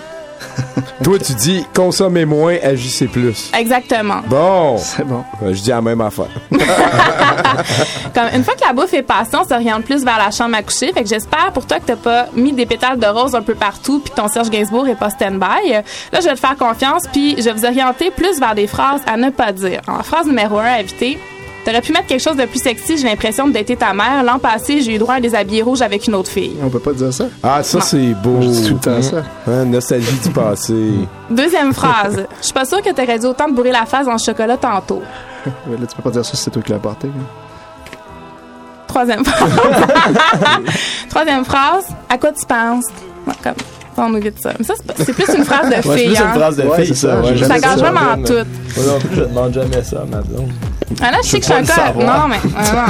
C: Toi, tu dis consommez moins, agissez plus.
H: Exactement.
C: Bon.
G: C'est bon.
C: Je dis la même affaire.
H: Comme une fois que la bouffe est passée, on s'oriente plus vers la chambre à coucher. Fait que j'espère pour toi que t'as pas mis des pétales de rose un peu partout puis que ton Serge Gainsbourg est pas stand-by. Là, je vais te faire confiance puis je vais vous orienter plus vers des phrases à ne pas dire. Alors, phrase numéro 1 à éviter. T'aurais pu mettre quelque chose de plus sexy, j'ai l'impression de dater ta mère. L'an passé, j'ai eu droit à des habillés rouges avec une autre fille.
G: On peut pas dire ça.
C: Ah, ça,
H: Non.
C: c'est beau.
G: Je dis tout le temps ça.
C: Hein, nostalgie du passé.
H: Deuxième phrase. Je suis pas sûre que t'aurais dû autant te bourrer la face dans le chocolat tantôt.
G: Ouais, là, tu peux pas dire ça si c'est toi qui l'as apporté. Là.
H: Troisième phrase. Troisième phrase. À quoi tu penses? Ouais, comme, on évite ça. Mais ça, c'est plus une phrase de
D: Ouais,
H: fille.
D: c'est plus une phrase de fille, ça. Ouais,
H: Ça gâche vraiment tout.
D: Moi non plus, je demande jamais ça à ma blonde.
H: Ah là, je sais que je suis un cas. Non, mais.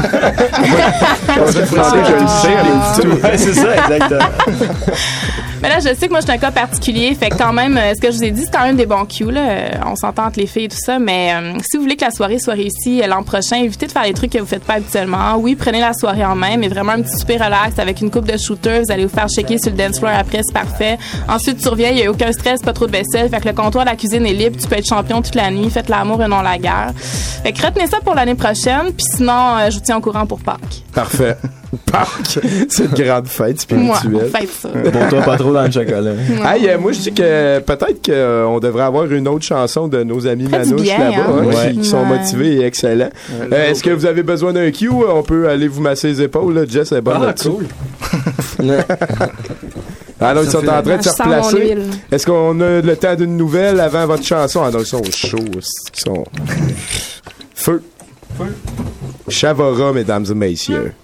D: Ouais, c'est ça, exactement.
H: Mais là, je sais que moi, je suis un cas particulier. Fait que quand même, ce que je vous ai dit, c'est quand même des bons cues, là. On s'entend entre les filles et tout ça. Mais si vous voulez que la soirée soit réussie l'an prochain, évitez de faire les trucs que vous faites pas habituellement. Oui, prenez la soirée en main, mais vraiment un petit souper relax avec une coupe de shooters. Vous allez vous faire checker sur le dance floor après, c'est parfait. Ensuite, tu reviens, il n'y a aucun stress, pas trop de vaisselle. Fait que le comptoir de la cuisine est libre. Tu peux être champion toute la nuit. Faites l'amour et non la guerre. Fait que retenez ça pour l'année prochaine. Puis sinon, je vous tiens au courant pour Pâques.
C: Parfait. Pâques, c'est une grande fête spirituelle.
H: Moi, fête ça.
D: Bon, toi, pas trop dans le chocolat.
C: Hey, moi, je dis que peut-être qu'on devrait avoir une autre chanson de nos amis Manouche
H: bien,
C: là-bas,
H: hein?
C: qui sont motivés et excellents. Est-ce que vous avez besoin d'un cue? On peut aller vous masser les épaules. Là. Jess est bonne là-dessus.
D: Cool.
C: Alors, ils sont en train de se
H: Je sens mon
C: replacer.
H: huile.
C: Est-ce qu'on a le temps d'une nouvelle avant votre chanson? Ah non, ils sont chauds. Ils sont... Feu. Chavora, mesdames et messieurs.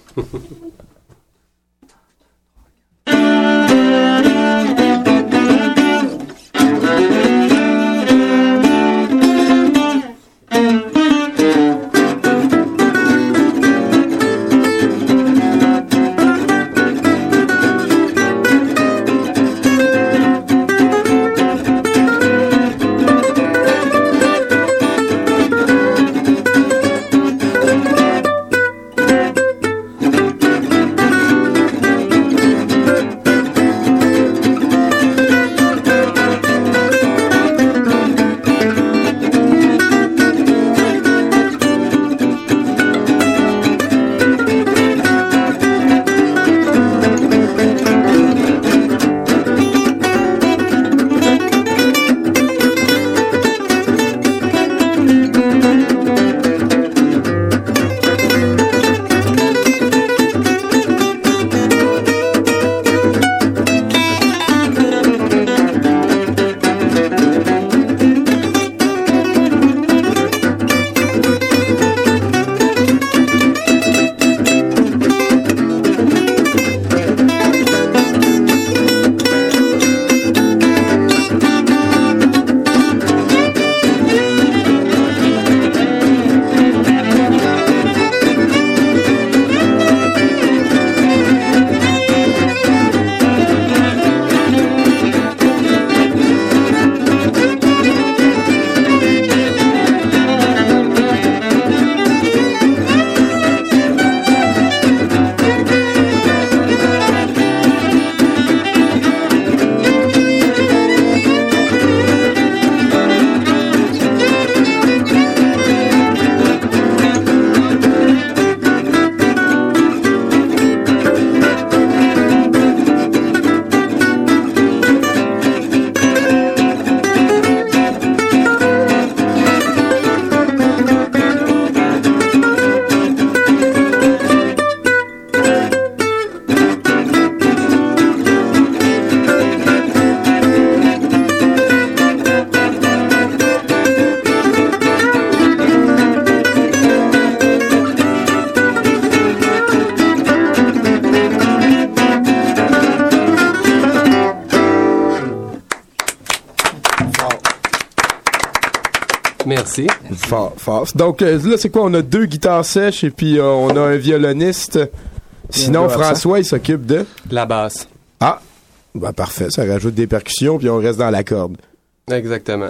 N: Merci.
C: Fort. Donc là, c'est quoi? On a 2 guitares sèches et puis on a un violoniste. Sinon, François, il s'occupe de...
N: La basse.
C: Ah! Ben parfait, ça rajoute des percussions puis on reste dans la corde.
N: Exactement.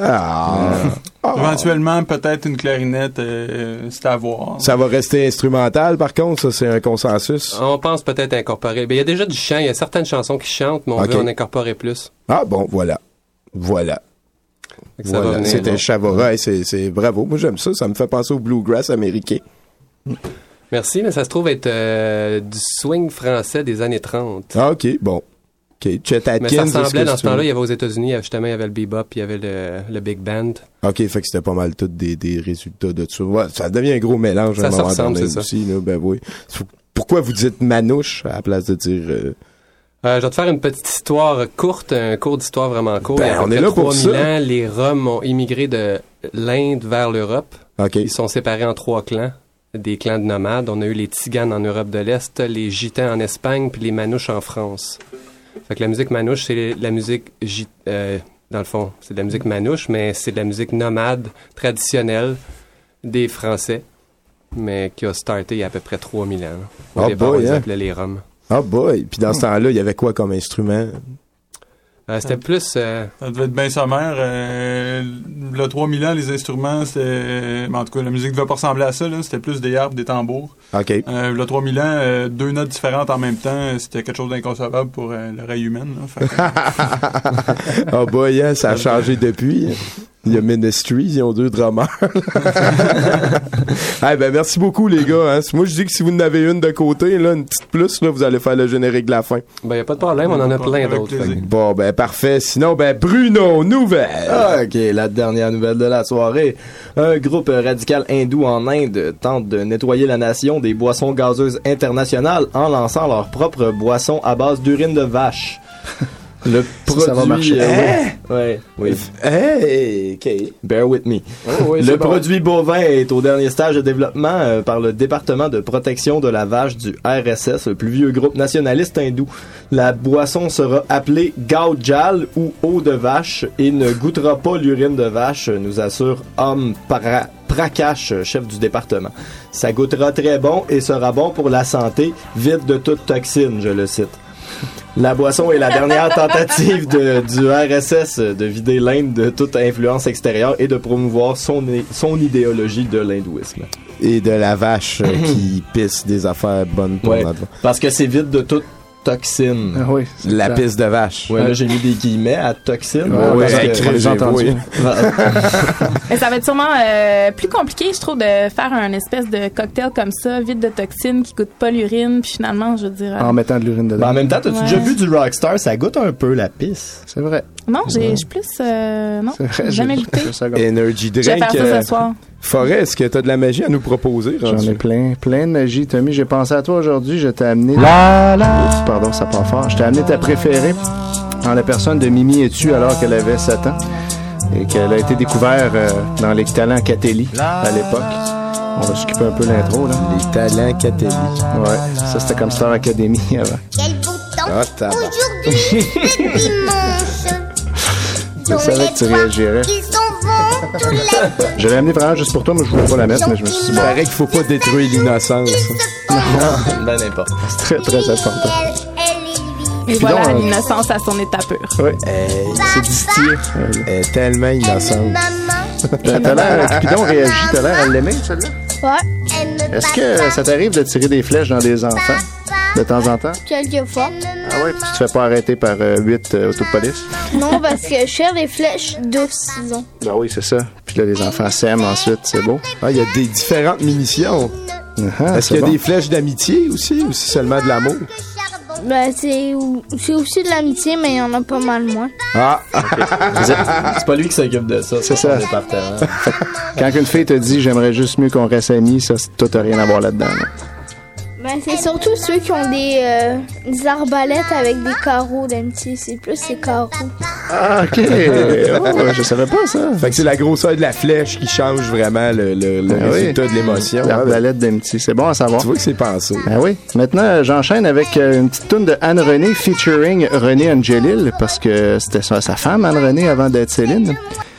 P: Éventuellement, peut-être une clarinette, c'est à voir.
C: Ça va rester instrumental, par contre, ça, c'est un consensus.
N: On pense peut-être incorporer. Il y a déjà du chant, il y a certaines chansons qui chantent, mais on veut en incorporer plus.
C: Ah bon, voilà. Voilà.
N: Ça va venir,
C: c'était
N: là.
C: Chavora. C'est bravo. Moi, j'aime ça. Ça me fait penser au bluegrass américain.
N: Merci, mais ça se trouve être du swing français des années 30.
C: Ah, OK. Bon. OK. Chet Atkins.
N: Mais ça ressemblait,
C: est-ce que
N: dans ce
C: c'est
N: temps-là, il y avait aux États-Unis, justement, il y avait le bebop, puis il y avait le big band.
C: OK, fait que c'était pas mal tous des résultats de ça. Ouais, ça devient un gros mélange à un
N: Ça
C: moment
N: ressemble,
C: donné
N: c'est ça.
C: aussi. Là, ben oui. Pourquoi vous dites manouche à la place de dire...
N: Je vais te faire une petite histoire courte, un cours d'histoire vraiment court.
C: Ben,
N: Il y a à peu
C: on est
N: près
C: là pour
N: 3000
C: ça.
N: ans, les Roms ont immigré de l'Inde vers l'Europe.
C: Okay.
N: Ils sont séparés en 3 clans, des clans de nomades. On a eu les Tziganes en Europe de l'Est, les Gitans en Espagne, puis les Manouches en France. Fait que la musique manouche, c'est la musique, dans le fond, c'est de la musique manouche, mais c'est de la musique nomade, traditionnelle, des Français, mais qui a starté il y a à peu près 3000 ans. Au départ, on les appelait les Roms.
C: Ah boy! Puis dans ce temps-là, il y avait quoi comme instrument?
N: C'était plus...
P: Ça devait être bien sommaire. Le 3000 ans, les instruments, c'était... En tout cas, la musique devait pas ressembler à ça. Là. C'était plus des harpes, des tambours.
C: OK.
P: Le 3000 ans, 2 notes différentes en même temps, c'était quelque chose d'inconcevable pour l'oreille humaine. Là. Fait que...
C: Ah boy, hein, ça a changé depuis. Il y a Ministries, ils ont 2 drummers. Hey, ben merci beaucoup les gars. Hein. Moi je dis que si vous en avez une de côté, là, une petite plus, là, vous allez faire le générique de la fin.
N: Ben y a pas de problème, on en a plein d'autres.
C: Bon ben parfait. Sinon ben Bruno, nouvelle.
D: Ah, ok, la dernière nouvelle de la soirée. Un groupe radical hindou en Inde tente de nettoyer la nation des boissons gazeuses internationales en lançant leur propre boisson à base d'urine de vache. Le produit,
G: ça va marcher.
D: Ouais, oui.
C: Hey, OK.
D: Bear with me.
C: Oh, oui,
D: le
C: bon.
D: produit bovin est au dernier stage de développement par le département de protection de la vache du RSS, le plus vieux groupe nationaliste hindou. La boisson sera appelée Gaujal ou eau de vache et ne goûtera pas l'urine de vache, nous assure Om Prakash, chef du département. Ça goûtera très bon et sera bon pour la santé, vide de toute toxine, je le cite. La boisson est la dernière tentative du RSS de vider l'Inde de toute influence extérieure et de promouvoir son idéologie de l'hindouisme.
C: Et de la vache qui pisse des affaires bonnes pour
D: Ouais,
C: notre...
D: parce que c'est vide de toute toxine.
G: Ah oui,
C: la pisse de vache.
D: Ouais, là j'ai mis des guillemets à toxine.
C: Ouais,
G: j'ai entendu.
H: Mais ça va être sûrement plus compliqué, je trouve, de faire un espèce de cocktail comme ça, vide de toxines, qui goûte pas l'urine, puis finalement, je veux dire...
G: En mettant de l'urine dedans.
D: Ben, en même temps, t'as-tu déjà vu du Rockstar? Ça goûte un peu la pisse.
G: C'est vrai.
H: Non, j'ai plus... non, j'ai jamais goûté.
C: Energy
H: Je vais
C: Drink.
H: faire ça ce soir.
C: Forêt, est-ce que t'as de la magie à nous proposer?
G: J'en ai plein de magie. Tommy, j'ai pensé à toi aujourd'hui. Je t'ai amené... Oups, pardon, ça part fort. Je t'ai amené ta préférée en la personne de Mimi Etu alors qu'elle avait 7 ans et qu'elle a été découverte dans les talents Catelli à l'époque. On va skipper un peu l'intro, là.
C: Les talents Catelli.
G: Ouais, ça c'était comme Star Academy avant.
T: Quel beau temps!
C: Ah,
T: Aujourd'hui, c'est dimanche.
G: Je savais que tu réagirais.
T: Ils s'en vont tous les...
G: Je l'ai amené vraiment juste pour toi, mais je voulais pas la mettre, mais je me suis dit,
C: Il paraît qu'il faut pas détruire l'innocence.
D: Ben n'importe.
G: C'est très, très important.
H: Et
G: Puis
H: voilà,
G: donc,
H: l'innocence à son état pur.
G: Oui, c'est distillé.
C: Elle est tellement innocente.
G: T'as l'air, Cupidon réagit, t'as l'air à l'aimer, celle-là?
L: Ouais.
G: Est-ce que ça t'arrive de tirer des flèches dans des enfants de temps en temps?
L: Quelquefois.
G: Ah ouais, puis tu te fais pas arrêter par 8 autos de police?
L: Non, parce que je tire des flèches de 6 ans.
G: Ben oui, c'est ça. Puis là, les enfants s'aiment ensuite, c'est beau.
C: Ah, il y a des différentes munitions. Est-ce qu'il y a des flèches d'amitié aussi, ou c'est seulement de l'amour?
L: Ben, c'est aussi de l'amitié, mais il y en a pas mal moins.
C: Ah!
D: C'est pas lui qui s'occupe de ça.
G: C'est ça.
D: Son département.
G: Quand une fille te dit « j'aimerais juste mieux qu'on reste amis », ça, toi, t'as rien à voir là-dedans. Là.
L: Ben, c'est surtout ceux qui ont des arbalètes avec des carreaux d'amitié. C'est plus ces carreaux.
G: Ah, OK. Oh, je savais pas ça.
C: Fait que c'est la grosseur de la flèche qui change vraiment le résultat de l'émotion.
G: L'arbalète d'amitié, c'est bon à savoir.
C: Tu vois que c'est pensé.
G: Ben oui. Maintenant, j'enchaîne avec une petite toune de Anne-Renée featuring René Angelil, parce que c'était sa femme, Anne-Renée, avant d'être Céline.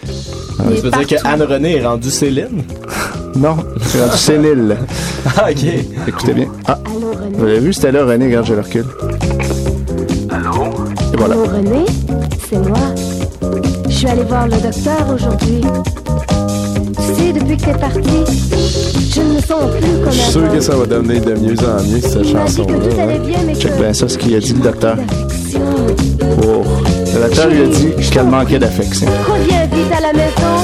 D: Tu veux dire que Anne-Renée est rendue Céline?
G: Non, c'est rendu sénile.
D: Ah, OK.
G: Écoutez bien. Ah, vous l'avez vu, c'était là, René, regarde, je le recule.
U: Allô?
G: Et voilà.
U: Allô, René? C'est moi. Je suis allée voir le docteur aujourd'hui. Tu sais, depuis que t'es parti, je ne me sens plus comme
C: Je suis sûr que ça va devenir de mieux en mieux, cette chanson-là.
G: Check bien ça, ce qu'il a dit, le docteur. Oh, consolateur lui a dit qu'elle manquait d'affection.
U: Reviens vite à la maison.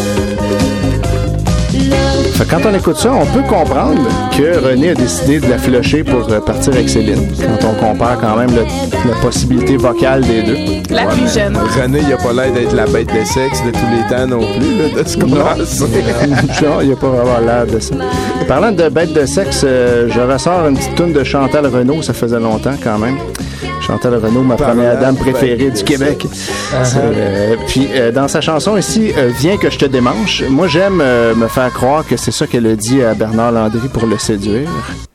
G: Fait que quand on écoute ça, on peut comprendre que René a décidé de la flusher pour partir avec Céline. Quand on compare quand même la possibilité vocale des deux.
H: La plus jeune.
C: René, il a pas l'air d'être la bête de sexe de tous les temps non plus, là, de ce qu'on a.
G: Non, il a pas vraiment l'air de ça. Parlant de bête de sexe, je ressors une petite toune de Chantal Renaud, ça faisait longtemps quand même. Chantal Renaud, ma première dame préférée du Québec. Puis dans sa chanson ici, Viens que je te démanche, moi j'aime me faire croire que c'est ça qu'elle a dit à Bernard Landry pour le séduire.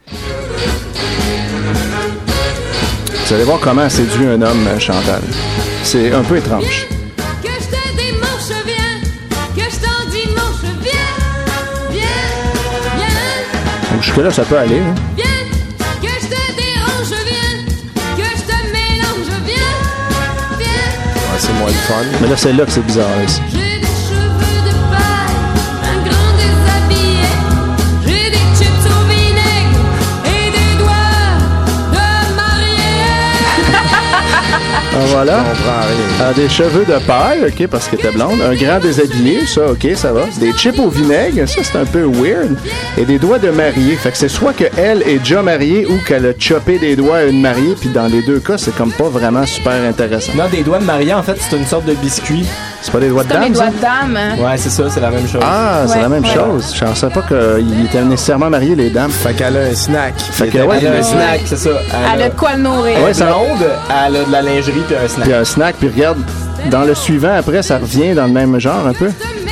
G: Vous allez voir comment elle séduit un homme, Chantal. C'est un peu étrange.
K: Que je te démanche, viens. Que je t'en dimanche, viens. Viens.
G: Donc jusque-là, ça peut aller. Hein?
K: Viens. Que je te dérange, viens. Que je te mélange, viens. Viens.
C: Ouais, c'est moins le fun.
G: Mais là, c'est là que c'est bizarre. Ici.
K: J'ai des cheveux de paille, un grand déshabillé. J'ai des chips au vinaigre et des doigts de mariée.
G: Ah, voilà.
C: Je comprends rien.
G: Des cheveux de paille, OK, parce que t'es blonde. Un grand déshabillé, ça, OK, ça va. Des chips au vinaigre, ça, c'est un peu weird. Et des doigts de mariée. Fait que c'est soit qu'elle est déjà mariée ou qu'elle a chopé des doigts à une mariée, puis dans les deux cas, c'est comme pas vraiment super intéressant.
D: Non, des doigts de mariée, en fait, c'est une sorte de biscuit.
G: C'est pas des doigts de
H: C'est comme
G: dame,
H: les doigts
G: ça?
H: de dame.
D: Ouais, c'est ça, c'est la même chose.
G: Ah, c'est la même chose. Je pensais pas qu'ils étaient nécessairement mariés, les dames.
C: Fait qu'elle a un snack.
G: Fait que, ouais,
D: Elle a un snack, c'est ça.
H: Elle a de quoi le nourrir.
G: Ouais, ça-
D: blonde, elle a de la lingerie puis un snack.
G: Puis un snack, puis regarde, dans le suivant, après, ça revient dans le même genre, un peu.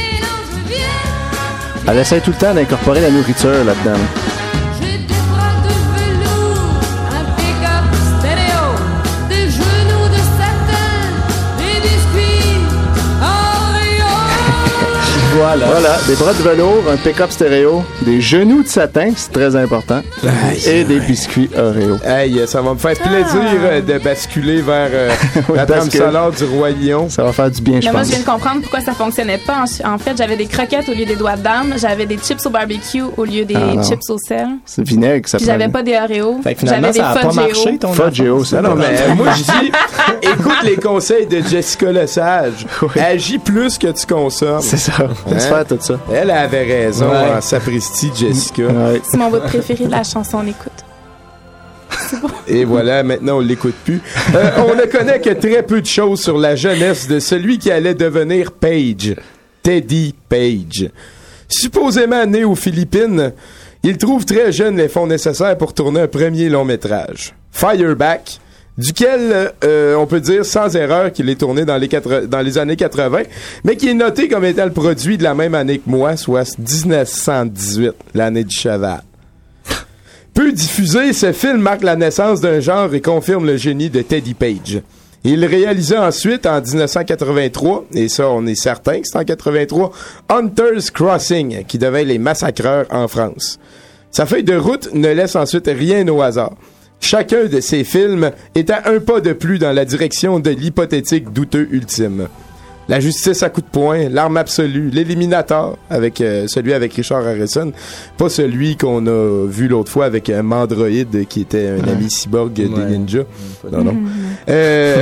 G: Elle essaie tout le temps d'incorporer la nourriture là-dedans.
K: J'ai des bras de velours, un pick-up stéréo, des genoux de satin, des biscuits Oreo.
G: Voilà, des bras de velours, un pick-up stéréo, des genoux de satin, c'est très important, et des biscuits Oreo.
C: Hey, ça va me faire plaisir de basculer vers la trame
G: parce que-
C: salade du Roi Lion.
G: Ça va faire du bien, je
H: Mais moi,
G: pense.
H: je viens de comprendre pourquoi ça fonctionnait pas. En fait, j'avais des croquettes au lieu des doigts de dame. J'avais des chips au barbecue au lieu des
G: Ah, non.
H: chips au sel.
G: C'est vinaigre, ça
H: Puis
G: prend.
H: j'avais pas des Oreos.
D: Fait que finalement,
H: J'avais des
D: ça a pas
H: Fudge
D: marché,
H: Eo.
D: ton
G: Fudge-Eo, c'est
C: Non, mais moi, je dis, écoute les conseils de Jessica Lesage. Agis plus que tu consommes.
G: C'est ça, laisse faire tout ça.
C: Elle avait raison,
D: Ouais.
C: hein, sapristi, Jessica.
G: Ouais.
H: C'est mon bout préféré de la chanson, on écoute.
C: Et voilà, maintenant, on l'écoute plus. On ne connaît que très peu de choses sur la jeunesse de celui qui allait devenir Page. Teddy Page. Supposément né aux Philippines, il trouve très jeune les fonds nécessaires pour tourner un premier long métrage, Fireback, duquel on peut dire sans erreur qu'il est tourné dans les années 80, mais qui est noté comme étant le produit de la même année que moi, soit 1918, l'année du cheval. Peu diffusé, ce film marque la naissance d'un genre et confirme le génie de Teddy Page. Il réalisa ensuite, en 1983, et ça on est certain que c'est en 83, Hunter's Crossing, qui devint Les Massacreurs en France. Sa feuille de route ne laisse ensuite rien au hasard. Chacun de ces films est à un pas de plus dans la direction de l'hypothétique douteux ultime. La justice à coups de poing, L'arme absolue, L'Éliminator, avec celui avec Richard Harrison, pas celui qu'on a vu l'autre fois avec Mandroid, qui était un ami cyborg des ninjas. Non.
G: Ouais.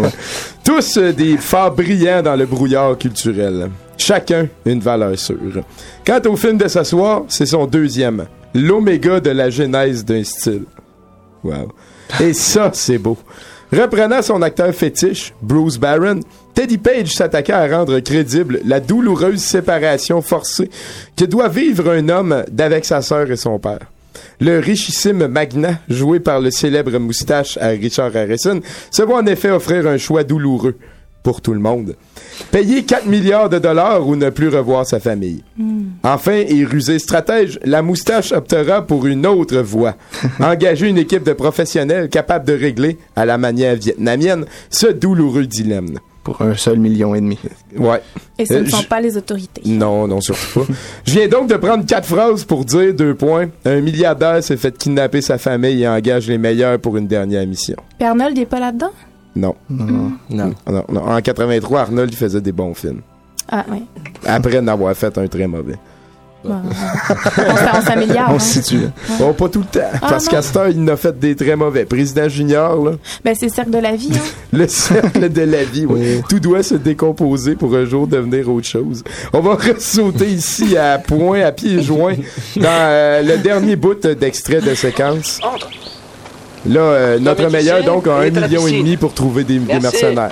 C: Tous des phares brillants dans le brouillard culturel. Chacun une valeur sûre. Quant au film de ce soir, c'est son deuxième. L'oméga de la genèse d'un style. Wow. Et ça, c'est beau. Reprenant son acteur fétiche, Bruce Barron, Teddy Page s'attaqua à rendre crédible la douloureuse séparation forcée que doit vivre un homme d'avec sa sœur et son père. Le richissime magnat, joué par le célèbre moustache à Richard Harrison, se voit en effet offrir un choix douloureux pour tout le monde. Payer 4 milliards de dollars ou ne plus revoir sa famille. Enfin, et rusé stratège, la moustache optera pour une autre voie. Engager une équipe de professionnels capables de régler, à la manière vietnamienne, ce douloureux dilemme.
G: Pour un seul million et demi.
C: Ouais.
H: Et ce ne sont pas les autorités.
C: Non, surtout pas. Je viens donc de prendre 4 phrases pour dire 2 points. Un milliardaire s'est fait kidnapper sa famille et engage les meilleurs pour une dernière mission.
H: Puis Arnold n'est pas là-dedans?
C: Non. Non. En 83, Arnold il faisait des bons films.
H: Ah, oui.
C: Après en avoir fait un très mauvais.
H: On s'améliore.
G: On se situe.
C: Bon, pas tout le temps. Parce qu'à ce temps, il en a fait des très mauvais. Président junior, là.
H: Ben, c'est le cercle de la vie, hein.
C: Le cercle de la vie, oui. Tout doit se décomposer pour un jour devenir autre chose. On va sauter ici à pieds joints dans le dernier bout d'extrait de séquence. Là, notre meilleur, donc, a 1,5 million pour trouver des mercenaires.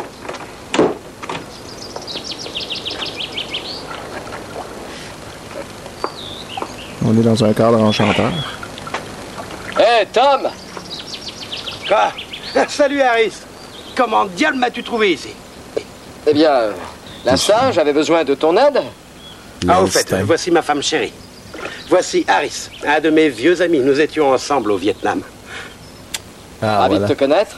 G: On est dans un cadre enchanteur.
Q: Hé, Tom!
S: Quoi? Salut, Harris. Comment diable m'as-tu trouvé ici?
Q: Eh bien, l'instinct, j'avais besoin de ton aide.
S: Au fait, voici ma femme chérie. Voici Harris, un de mes vieux amis. Nous étions ensemble au Vietnam.
Q: Ravi de te connaître.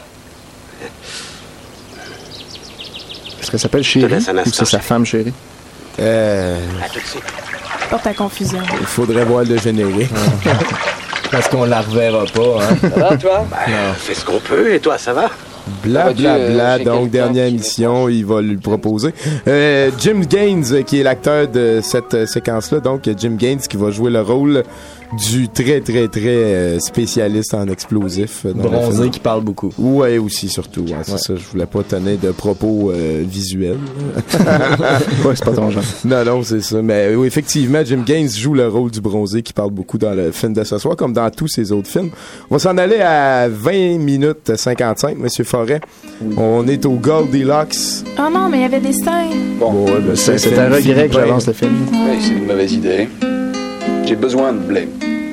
G: Est-ce qu'elle s'appelle Chérie ou c'est sa femme chérie?
S: À tout de suite.
H: Porte à confusion.
C: Il faudrait voir le générique.
D: Parce qu'on la reverra pas, hein.
Q: Ça va, toi?
S: Fais ce qu'on peut, et toi, ça va?
C: Blablabla, donc dernière émission, il va lui proposer. Jim Gaines, qui est l'acteur de cette séquence-là, donc Jim Gaines qui va jouer le rôle du très, très, très spécialiste en explosifs.
D: Bronzé qui parle beaucoup.
C: Ouais, aussi, surtout. Ouais, c'est ça, je voulais pas tenir de propos visuels.
G: Ouais, c'est pas ton genre.
C: Non, c'est ça. Mais oui, effectivement, Jim Gaines joue le rôle du bronzé qui parle beaucoup dans le film de ce soir, comme dans tous ses autres films. On va s'en aller à 20 minutes 55, Monsieur Forêt. On est au Goldilocks.
H: Oh non, mais il y avait des seins.
G: Bon, ouais, ben, c'est un regret que j'avance le film.
B: Oui, c'est une mauvaise idée. J'ai besoin de blé.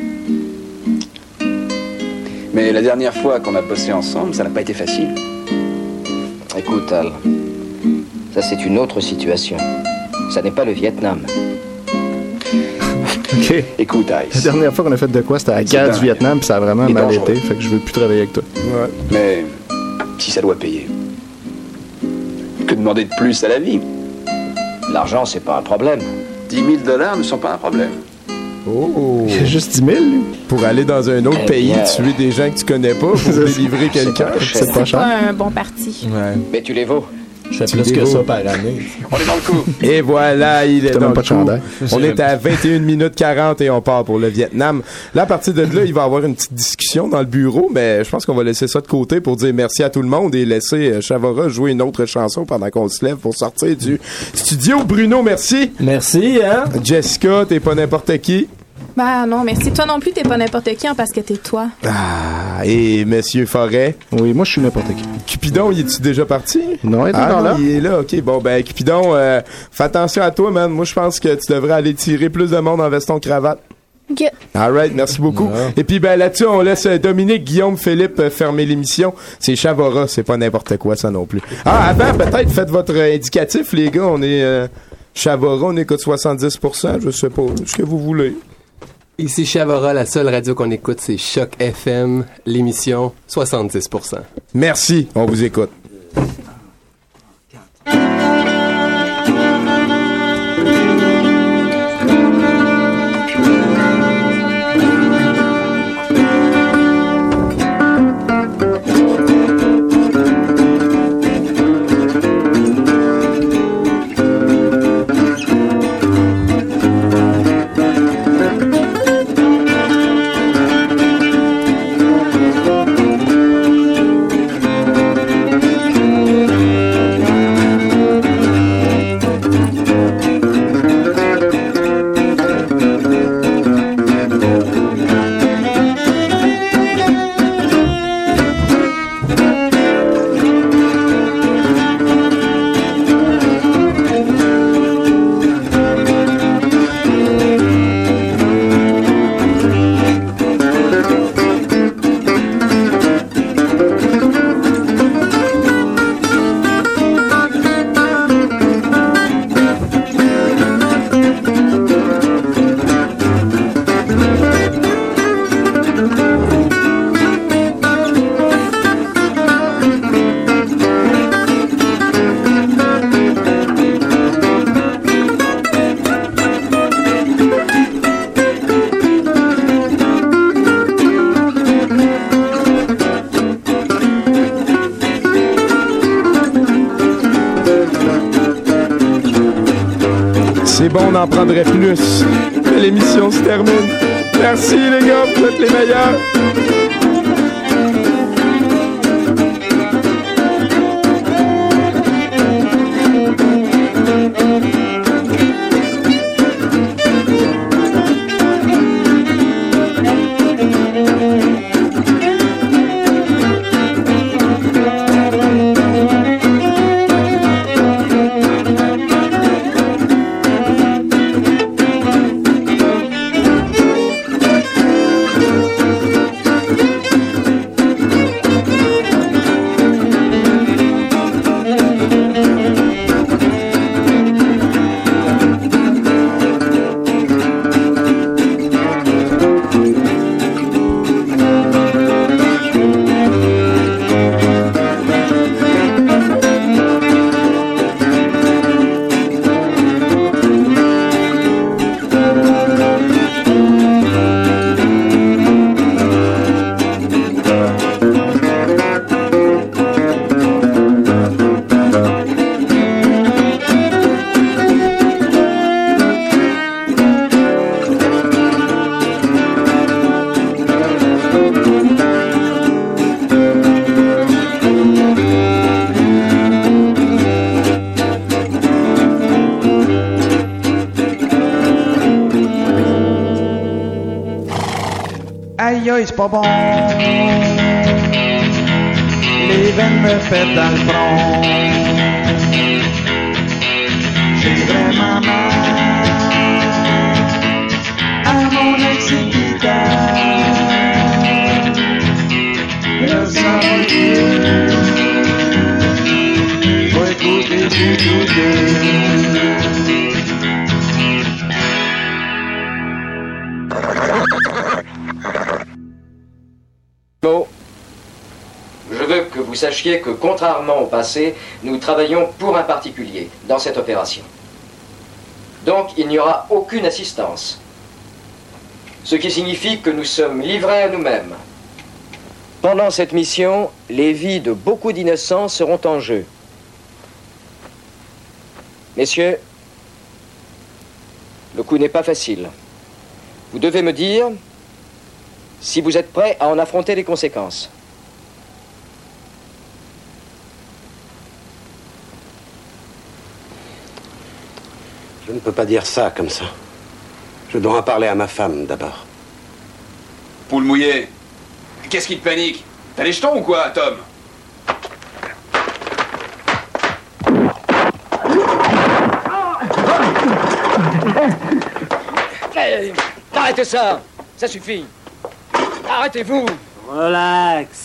B: Mais la dernière fois qu'on a bossé ensemble, ça n'a pas été facile.
Q: Écoute, Al, ça c'est une autre situation. Ça n'est pas le Vietnam.
G: OK.
B: Écoute, Ice.
G: La dernière fois qu'on a fait de quoi, c'était à la guerre du Vietnam, puis ça a vraiment mal été, fait que je veux plus travailler avec toi.
B: Ouais. Mais si ça doit payer, que demander de plus à la vie?
Q: L'argent, c'est pas un problème.
B: $10,000 ne sont pas un problème.
C: Oh!
G: Il y a juste 10 000, lui.
C: Pour aller dans un autre pays, tuer des gens que tu connais pas pour délivrer quelqu'un.
G: C'est pas cher.
H: C'est pas un bon parti.
C: Ouais.
Q: Mais tu les vaux.
D: Je fais plus que ça par année.
B: On est dans le coup.
C: Et voilà, il est dans le
G: pas de
C: coup.
G: chandail.
C: On est à 21 minutes 40 et on part pour le Vietnam. Là, à partir de là, il va y avoir une petite discussion dans le bureau, mais je pense qu'on va laisser ça de côté pour dire merci à tout le monde et laisser Chavora jouer une autre chanson pendant qu'on se lève pour sortir du studio. Bruno, merci.
D: Merci, hein.
C: Jessica, t'es pas n'importe qui.
H: Ben non, merci. Toi non plus, t'es pas n'importe qui, hein, parce que t'es toi.
C: Ah, et Monsieur Forêt.
G: Oui, moi je suis n'importe qui.
C: Cupidon, il est-tu déjà parti?
G: Non, il est encore là.
C: Il est là, ok. Bon, ben, Cupidon, fais attention à toi, man. Moi, je pense que tu devrais aller tirer plus de monde en veston-cravate.
L: OK.
C: Alright, merci beaucoup.
D: Ouais.
C: Et puis, ben, là-dessus, on laisse Dominique, Guillaume, Philippe fermer l'émission. C'est Chavora, c'est pas n'importe quoi, ça non plus. Ah, avant, peut-être, faites votre indicatif, les gars. On est Chavora, on écoute 70%, je sais pas, ce que vous voulez.
N: Ici Chavora, la seule radio qu'on écoute, c'est Choc FM, l'émission 70%.
C: Merci, on vous écoute. C'est bon, on en prendrait plus. Mais l'émission se termine. Merci les gars, vous êtes les meilleurs.
A: C'est pas bon. Les veines me pètent dans le front. J'ai vraiment mal à mon occipital. Le sang brûle. Faut écouter du
V: Je veux que vous sachiez que, contrairement au passé, nous travaillons pour un particulier dans cette opération. Donc, il n'y aura aucune assistance. Ce qui signifie que nous sommes livrés à nous-mêmes. Pendant cette mission, les vies de beaucoup d'innocents seront en jeu. Messieurs, le coup n'est pas facile. Vous devez me dire si vous êtes prêts à en affronter les conséquences.
S: Je ne peux pas dire ça comme ça. Je dois en parler à ma femme d'abord.
B: Poule mouillée. Qu'est-ce qui te panique? T'as les jetons ou quoi, Tom?
V: Arrêtez ça! Ça suffit! Arrêtez-vous!
E: Relax.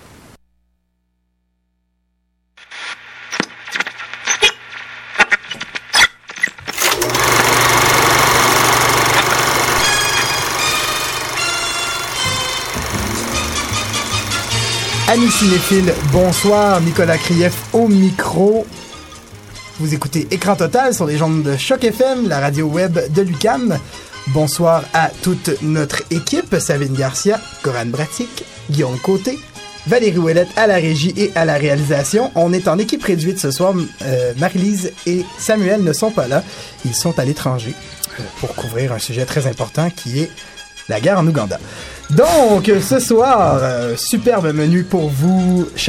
W: Amis cinéphiles, bonsoir, Nicolas Krief au micro. Vous écoutez Écran Total sur les ondes de Choc FM, la radio web de l'UQAM. Bonsoir à toute notre équipe, Sabine Garcia, Coran Bratic, Guillaume Côté, Valérie Ouellette à la régie et à la réalisation. On est en équipe réduite ce soir. Marie-Lise et Samuel ne sont pas là. Ils sont à l'étranger pour couvrir un sujet très important qui est la guerre en Ouganda. Donc, ce soir, superbe menu pour vous.